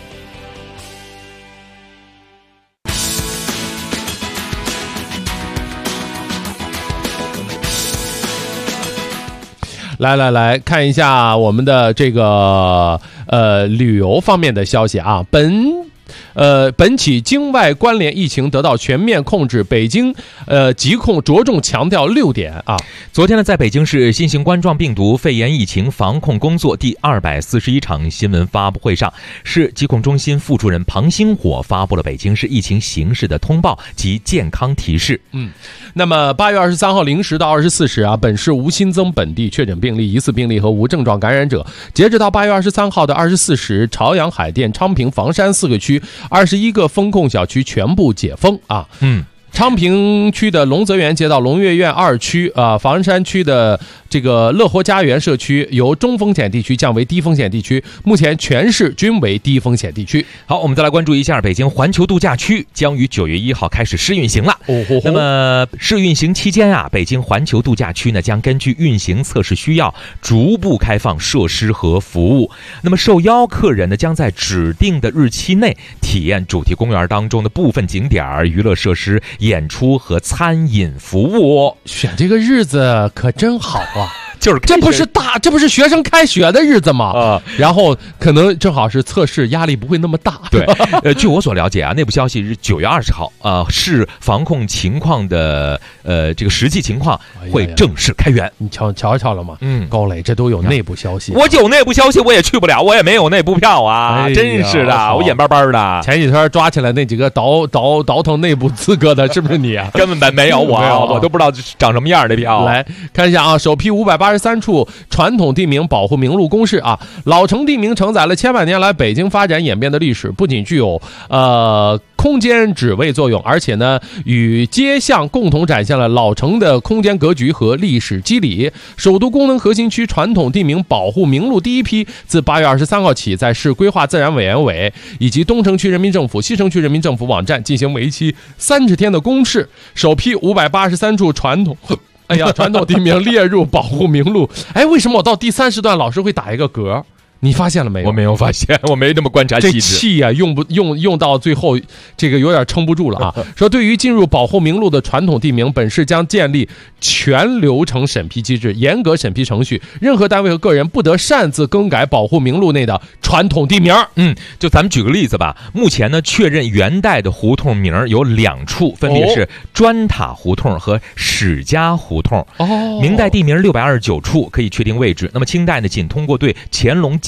来看一下我们的这个旅游方面的消息啊。本起境外关联疫情得到全面控制，北京疾控着重强调6点啊。 昨天呢，在北京市新型冠状病毒肺炎疫情防控工作第241场新闻发布会上，市疾控中心副主任庞星火发布了北京市疫情形势的通报及健康提示。 那么8月23号0时到24时啊，本市无新增本地确诊病例、疑似病例和无症状感染者。截止到8月23号的24时，朝阳、海淀、昌平、房山4个区21个风控小区全部解封啊。昌平区的龙泽园街道龙悦苑2区啊，房山区的这个乐活家园社区由中风险地区降为低风险地区，目前全市均为低风险地区。 好，我们再来关注一下北京环球度假区将于9月1号开始试运行了。那么试运行期间啊，北京环球度假区呢将根据运行测试需要逐步开放设施和服务。那么受邀客人呢将在指定的日期内体验主题公园当中的部分景点、娱乐设施、演出和餐饮服务。 选这个日子可真好啊！ 就是这不是学生开学的日子吗？然后可能正好是测试，压力不会那么大。 对，据我所了解啊，内部消息是9月20号市防控情况的这个实际情况会正式开园。 你瞧了吗？高磊，这都有内部消息。 我有内部消息，我也去不了，我也没有内部票啊！真是的，我眼巴巴的。 前几天抓起来那几个倒腾内部资格的，是不是你啊？ 根本没有我都不知道长什么样的票。 来看一下啊，首批583处传统地名保护名录公示啊。老城地名承载了千万年来北京发展演变的历史，不仅具有空间指位作用，而且呢与街巷共同展现了老城的空间格局和历史肌理。首都功能核心区传统地名保护名录第一批自8月23号起在市规划自然委员会以及东城区人民政府、西城区人民政府网站进行为期30天的公示。首批583处传统地名列入保护名录。为什么我到第30段老师会打一个格？你发现了没有？ 我没有发现，我没那么观察细致。 这气啊，用到最后，这个有点撑不住了啊！说对于进入保护名录的传统地名，本市将建立全流程审批机制，严格审批程序，任何单位和个人不得擅自更改保护名录内的传统地名。 就咱们举个例子吧。目前呢，确认元代的胡同名有2处，分别是砖塔胡同和史家胡同。明代地名629处可以确定位置。那么清代呢，仅通过对乾隆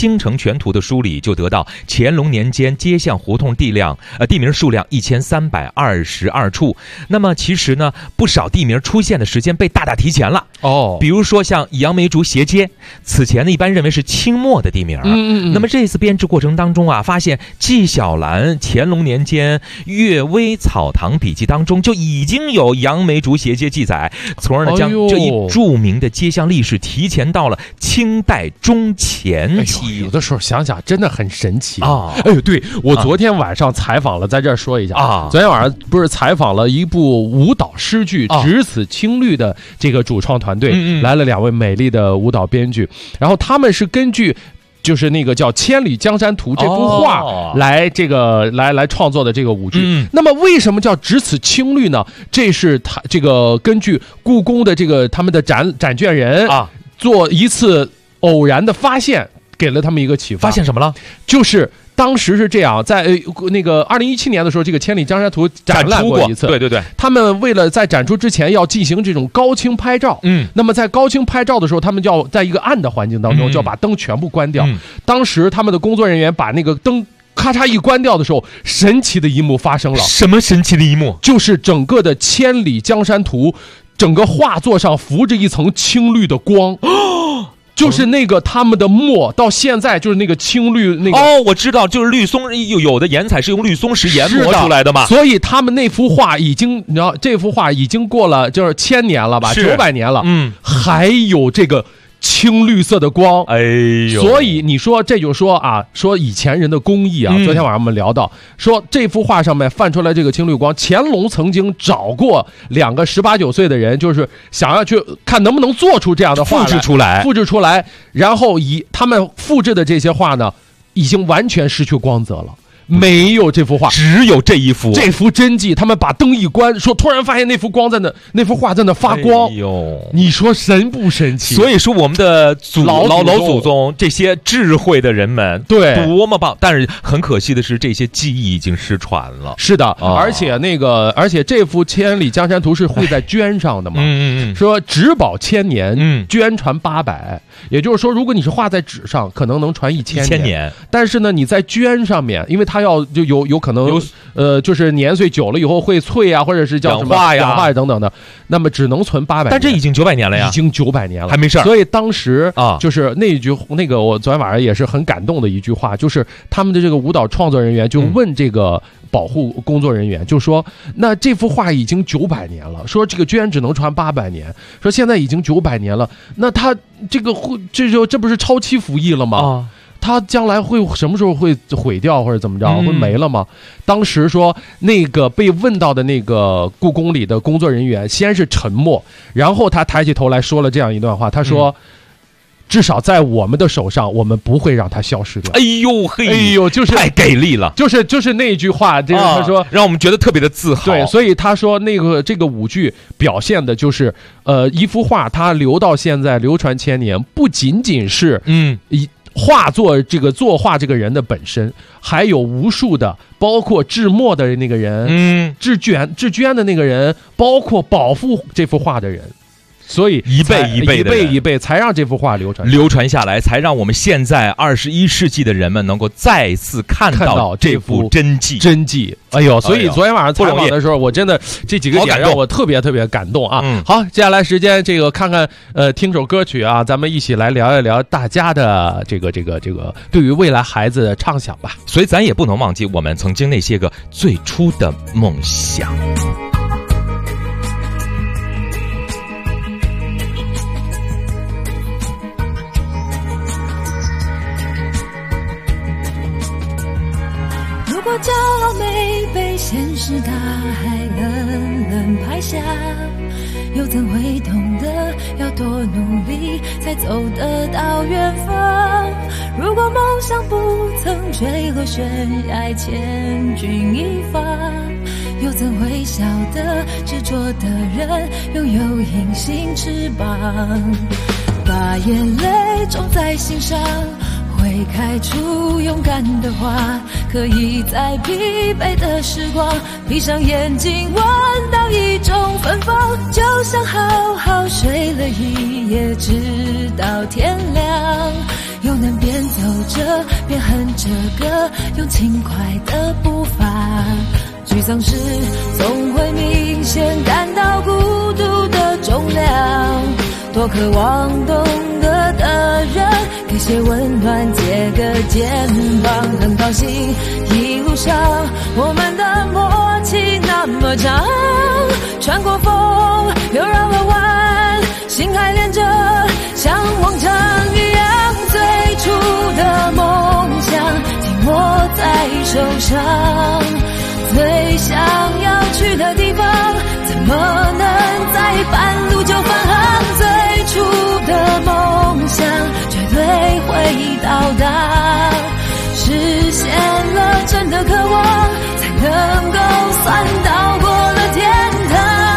京城全图的梳理，就得到乾隆年间街巷胡同地名数量1322处。那么其实呢，不少地名出现的时间被大大提前了哦。 比如说像杨梅竹斜街，此前呢一般认为是清末的地名。那么这次编制过程当中啊，发现纪晓岚乾隆年间《阅微草堂笔记》当中就已经有杨梅竹斜街记载，从而呢将这一著名的街巷历史提前到了清代中前期。 有的时候想想真的很神奇啊！哎呦，对，我昨天晚上采访了，在这儿说一下啊，昨天晚上不是采访了一部舞蹈诗剧《只此青绿》的这个主创团队，来了2位美丽的舞蹈编剧，然后他们是根据就是那个叫《千里江山图》这幅画来来创作的这个舞剧。那么为什么叫只此青绿呢？这是他这个根据故宫的这个他们的展卷人做一次偶然的发现，给了他们一个启发。 发现什么了？ 就是当时是这样，在那个2017年的时候，这个《千里江山图》展览过一次。 对对对， 他们为了在展出之前要进行这种高清拍照，那么在高清拍照的时候，他们要在一个暗的环境当中，就要把灯全部关掉。当时他们的工作人员把那个灯咔嚓一关掉的时候，神奇的一幕发生了。 什么神奇的一幕？ 就是整个的《千里江山图》，整个画作上浮着一层青绿的光。就是那个他们的墨到现在就是那个青绿那个我知道，就是绿松有的颜彩是用绿松石研磨出来的嘛。 所以他们那幅画已经，你知道这幅画已经过了就是1000年了吧，900年了，还有这个青绿色的光。 哎呦， 所以你说这就说啊，说以前人的工艺啊，昨天晚上我们聊到说这幅画上面泛出来这个青绿光，乾隆曾经找过2个18、19岁的人，就是想要去看能不能做出这样的画来，复制出来，然后他们复制的这些画呢，已经完全失去光泽了。没有这幅画， 只有这一幅， 这幅真迹。他们把灯一关，说突然发现那幅画在那发光。哎呦，你说神不神奇？ 所以说我们的老祖宗这些智慧的人们， 对， 多么棒！但是很可惜的是，这些技艺已经失传了。 是的，而且这幅《千里江山图》是绘在绢上的嘛？说纸保1000年，绢传800。也就是说，如果你是画在纸上，可能能传1000年。但是呢，你在绢上面，因为它就有可能就是年岁久了以后会脆啊，或者是叫什么氧化等等的，那么只能存800年。 但这已经900年了呀， 已经900年了， 还没事儿。 所以当时就是那个我昨天晚上也是很感动的一句话，就是他们的这个舞蹈创作人员就问这个保护工作人员，就说那这幅画已经900年了，说这个绢只能传800年，说现在已经900年了，那他这不是超期服役了吗？他将来会什么时候会毁掉或者怎么着，会没了吗？当时说那个被问到的那个故宫里的工作人员先是沉默，然后他抬起头来说了这样一段话，他说至少在我们的手上，我们不会让它消失掉。 哎呦，就是太给力了， 就是那一句话，这个他说让我们觉得特别的自豪。 对，所以他说这个舞剧表现的就是一幅画，它留到现在流传1000年，不仅仅是画作作画这个人的本身，还有无数的，包括制墨的那个人，制绢的那个人，包括保护这幅画的人。所以一辈才让这幅画流传下来，才让我们现在21世纪的人们能够再次看到这幅真迹。 哎呦，所以昨天晚上采访的时候，我真的这几个点让我特别特别感动啊。好，接下来时间看看听首歌曲啊，咱们一起来聊一聊大家的这个对于未来孩子的畅想吧。 所以咱也不能忘记我们曾经那些个最初的梦想。 如果骄傲没被现实大海冷冷拍下，又怎会懂得要多努力才走得到远方？如果梦想不曾坠落悬崖千钧一发，又怎会晓得执着的人拥有隐形翅膀？把眼泪种在心上，会开出勇敢的花，可以在疲惫的时光闭上眼睛闻到一种芬芳，就像好好睡了一夜直到天亮，又能能边走着边哼着歌，用轻快的步伐。沮丧时总会明显感到孤独的重量，多渴望懂得的人给些温暖，借个肩膀。很高兴一路上我们的默契那么长，穿过风又绕了弯，心还连着像往常一样，最初的梦想紧握在手上，最想要去的地方怎么能在半路就返航，最初的梦想绝对会到达，实现了真的渴望，才能够算到过了天堂。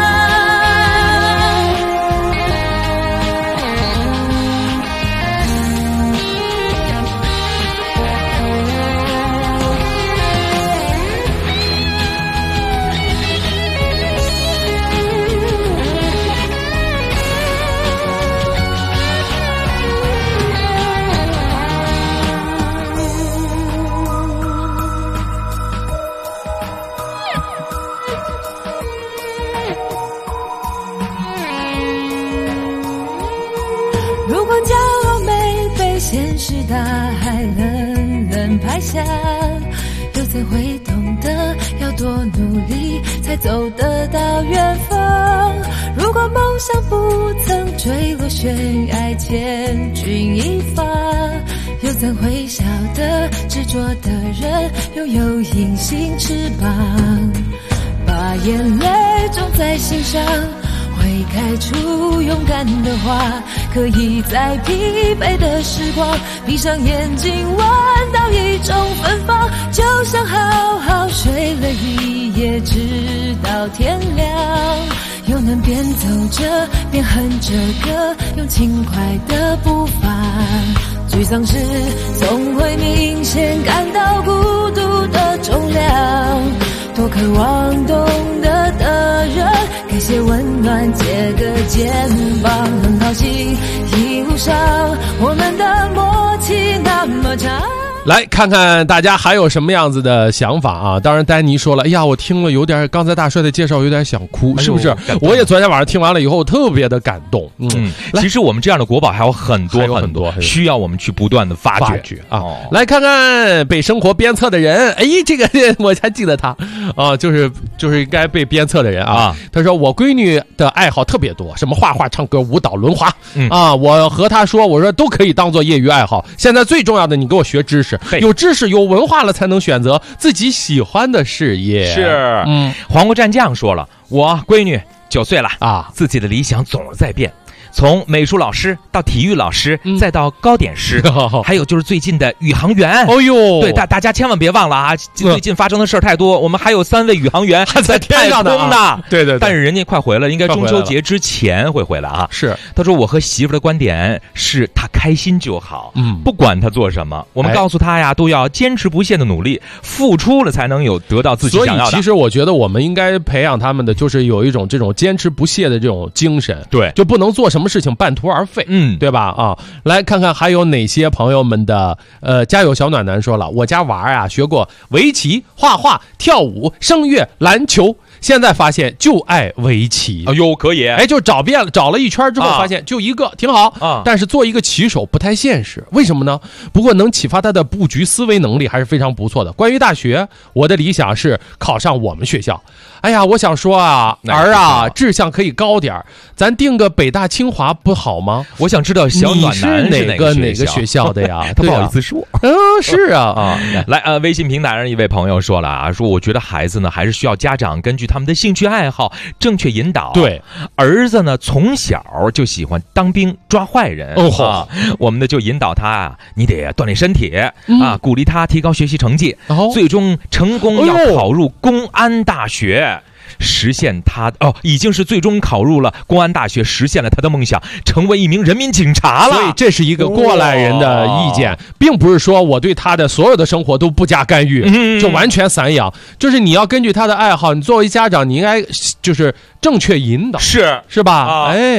如果骄傲没被现实大海冷冷拍下，又怎会懂得要多努力才走得到远方？如果梦想不曾坠落悬崖，千钧一发，又怎会晓得执着的人拥有隐形翅膀？把眼泪种在心上，会开出勇敢的花，可以在疲惫的时光闭上眼睛闻到一种芬芳，就像好好睡了一夜直到天亮，又能边走着边哼着歌，用轻快的步伐。沮丧时总会明显感到孤独的重量，多渴望懂得的人给些温暖，借个肩膀。很高兴一路上我们的默契那么长。 来看看大家还有什么样子的想法啊！当然丹尼说了，哎呀，我听了有点，刚才大帅的介绍有点想哭，是不是？我也昨天晚上听完了以后特别的感动。 其实我们这样的国宝还有很多很多，需要我们去不断的发掘啊！来看看被生活鞭策的人，哎，这个我还记得他啊，就是该被鞭策的人啊。他说我闺女的爱好特别多，什么画画、唱歌、舞蹈、轮滑啊，我和他说，我说都可以当做业余爱好。现在最重要的，你给我学知识。有知识有文化了，才能选择自己喜欢的事业。 是，黄瓜战将说了，我闺女9岁了啊，自己的理想总是在变。从美术老师到体育老师，再到糕点师，还有就是最近的宇航员。 哦呦， 对大家千万别忘了啊！最近发生的事儿太多，我们还有3位宇航员还在天上呢。 对对， 但是人家快回来了，应该中秋节之前会回来啊。 是， 他说我和媳妇的观点是他开心就好，不管他做什么，我们告诉他呀，都要坚持不懈的努力，付出了才能有得到自己想要的。 所以其实我觉得我们应该培养他们的就是有一种这种坚持不懈的这种精神， 对， 就不能做什么事情半途而废，对吧？啊，来看看还有哪些朋友们的加油小暖男说了，我家娃啊学过围棋、画画、跳舞、声乐、篮球，现在发现就爱围棋。 哎呦，可以， 哎，就找了一圈之后，发现就一个挺好啊。但是做一个棋手不太现实，为什么呢？不过能启发他的布局思维能力还是非常不错的。关于大学，我的理想是考上我们学校。哎呀，我想说啊，儿啊，志向可以高点，咱定个北大清华不好吗？ 我想知道小暖男是哪个学校的呀？ 他不好意思说。 是啊。 来，微信平台上一位朋友说了啊，说我觉得孩子呢还是需要家长根据他们的兴趣爱好正确引导。 对， 儿子呢从小就喜欢当兵抓坏人啊，我们呢就引导他啊，你得锻炼身体啊，鼓励他提高学习成绩，最终成功要考入公安大学。实现他已经是最终考入了公安大学，实现了他的梦想，成为一名人民警察了。 所以这是一个过来人的意见，并不是说我对他的所有的生活都不加干预，就完全散养。就是你要根据他的爱好，你作为家长，你应该就是正确引导， 是吧？哎，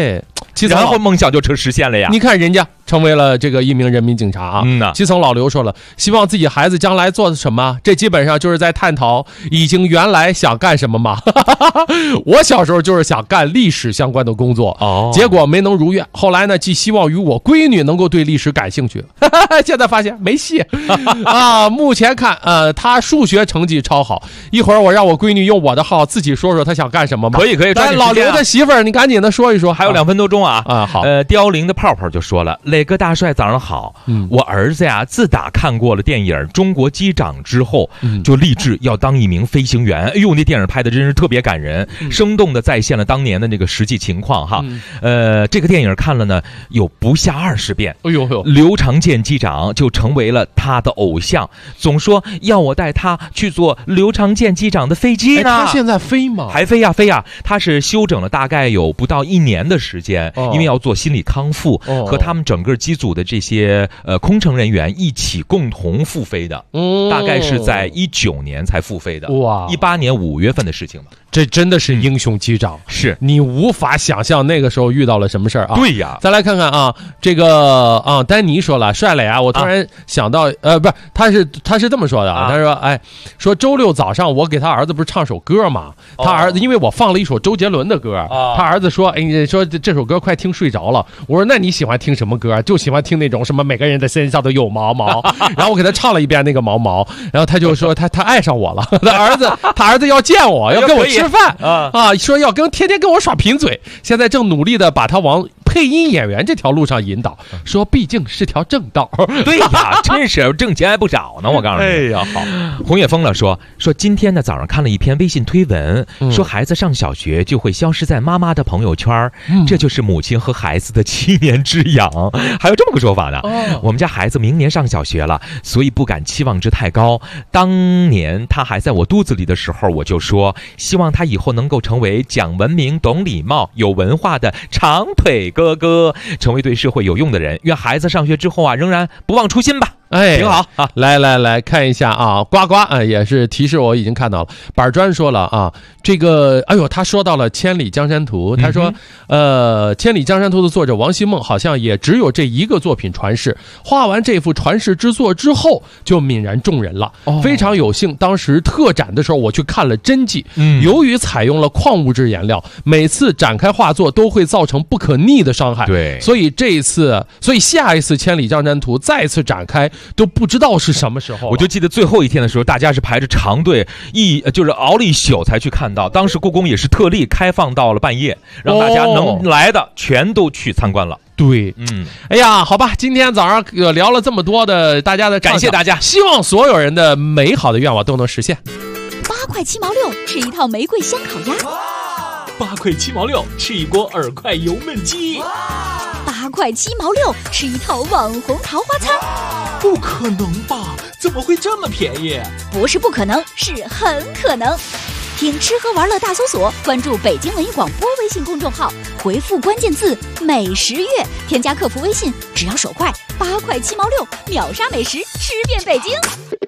然后梦想就实现了呀。 你看人家成为了这个一名人民警察啊。基层老刘说了，希望自己孩子将来做什么，这基本上就是在探讨已经原来想干什么嘛。我小时候就是想干历史相关的工作，结果没能如愿。后来呢，寄希望于我闺女能够对历史感兴趣，现在发现没戏啊。目前看，她数学成绩超好。一会儿我让我闺女用我的号自己说说她想干什么吧。 可以， 但老刘的媳妇儿，你赶紧的说一说， 还有2分多钟啊。 好。 凋零的泡泡就说了，磊哥大帅早上好。我儿子呀，自打看过了电影《中国机长》之后，就立志要当一名飞行员。哎呦，那电影拍的真是特别感人，生动的再现了当年的那个实际情况哈。这个电影看了呢有不下20遍。 哎呦， 刘长健机长就成为了他的偶像，总说要我带他去坐刘长健机长的飞机呢。 他现在飞吗？ 还飞呀。他是休整了大概有不到1年的时间，因为要做心理康复，和他们整个机组的这些空乘人员一起共同复飞的。大概是在19年才复飞的。哇，18年5月份的事情嘛。 这真的是英雄机长， 是你无法想象那个时候遇到了什么事儿啊！ 对呀， 再来看看啊，这个丹尼说了，帅磊啊，我突然想到，不是，他是这么说的啊，他说，说周六早上我给他儿子不是唱首歌嘛，他儿子因为我放了一首周杰伦的歌，他儿子说，你说这首歌快听睡着了，我说那你喜欢听什么歌？就喜欢听那种什么每个人的身上都有毛毛，然后我给他唱了一遍那个毛毛，然后他就说他爱上我了，他儿子要见我，要跟我吃饭说要天天跟我耍贫嘴，现在正努力的把他往配音演员这条路上引导，说毕竟是条正道。 对呀，真是挣钱还不少呢，我告诉你。 哎呀，好。 红叶疯了说今天呢早上看了一篇微信推文，说孩子上小学就会消失在妈妈的朋友圈，这就是母亲和孩子的7年之痒。还有这么个说法呢。我们家孩子明年上小学了，所以不敢期望值太高。当年他还在我肚子里的时候，我就说希望他以后能够成为讲文明、懂礼貌、有文化的长腿哥哥，成为对社会有用的人。愿孩子上学之后仍然不忘初心吧。挺好啊！ 来看一下啊，呱呱也是提示我已经看到了。板砖说了啊，这个他说到了《千里江山图》，他说《千里江山图》的作者王希孟好像也只有这一个作品传世，画完这幅传世之作之后就泯然众人了。非常有幸，当时特展的时候我去看了真迹，由于采用了矿物质颜料，每次展开画作都会造成不可逆的伤害。 对， 所以下一次《千里江山图》再次展开都不知道是什么时候。 我就记得最后一天的时候，大家是排着长队，就是熬了一宿才去看到。当时故宫也是特例开放到了半夜，让大家能来的全都去参观了。 对，哎呀，好吧，今天早上聊了这么多的大家的， 感谢大家， 希望所有人的美好的愿望都能实现。 8块7毛6，吃一套玫瑰香烤鸭。 8块7毛6，吃一锅耳快油焖鸡。 8块7毛6，吃一套网红桃花餐。 不可能吧？怎么会这么便宜？ 不是不可能，是很可能。听吃喝玩乐大搜索，关注北京文艺广播微信公众号，回复关键字美食月，添加客服微信，只要手快，8块7毛6，秒杀美食，吃遍北京。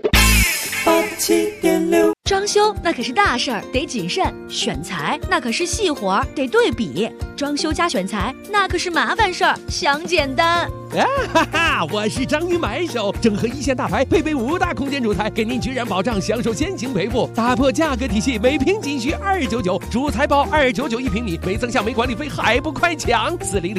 87.6， 装修那可是大事儿，得谨慎；选材那可是细活儿，得对比。装修加选材那可是麻烦事儿，想简单。 我是章鱼买手，整合一线大牌，配备5大空间主材，给您居然保障享受先行赔付，打破价格体系，每平仅需299，主材包299一平米，没增项没管理费，还不快抢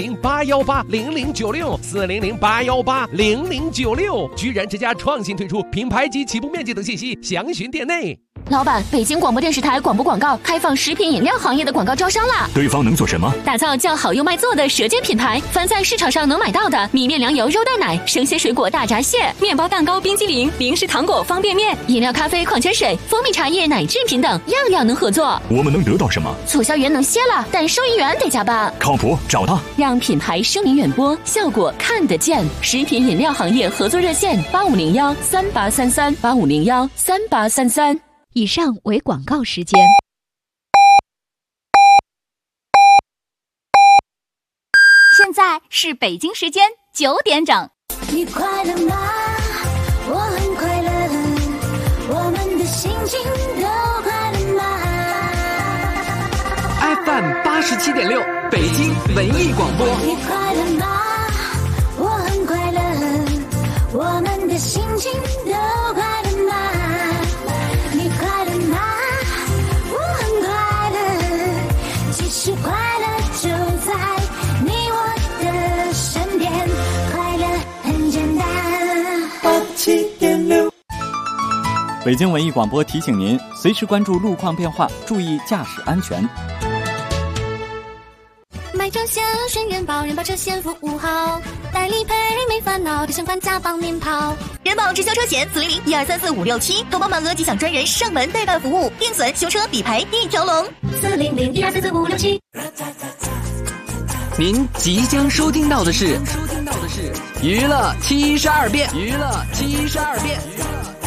！400-818-0096，400-818-0096，居然之家创新推出品牌及起步面积等信息，详询店内。 老板，北京广播电视台广播广告开放食品饮料行业的广告招商啦！ 对方能做什么？ 打造叫好又卖座的舌尖品牌，凡在市场上能买到的米面粮油肉蛋奶、生鲜水果大闸蟹、面包蛋糕、冰激凌、零食糖果、方便面、饮料咖啡、矿泉水、蜂蜜茶叶、奶制品等，样样能合作。 我们能得到什么？ 促销员能歇了，但收银员得加班。 靠谱，找他， 让品牌声名远播，效果看得见。食品饮料行业合作热线8501-3833，8501-3833。 以上为广告时间。 现在是北京时间9点整。 你快乐吗？我很快乐，我们的心情都快乐吗？ FM 87.6，北京文艺广播。 你快乐吗？我很快乐，我们的心情都快乐吗？你快乐吗？我很快乐，其实快乐就在你我的身边，快乐很简单。87.6， 北京文艺广播提醒您，随时关注路况变化，注意驾驶安全。 买车险选人保，人保车险服务好，代理赔没烦恼，提前还价帮您跑。 人保直销车险400-1234567，投保满额即享专人上门代办服务，定损、修车、理赔一条龙。 400-1234567。 您即将收听到的是娱乐72变，娱乐72变。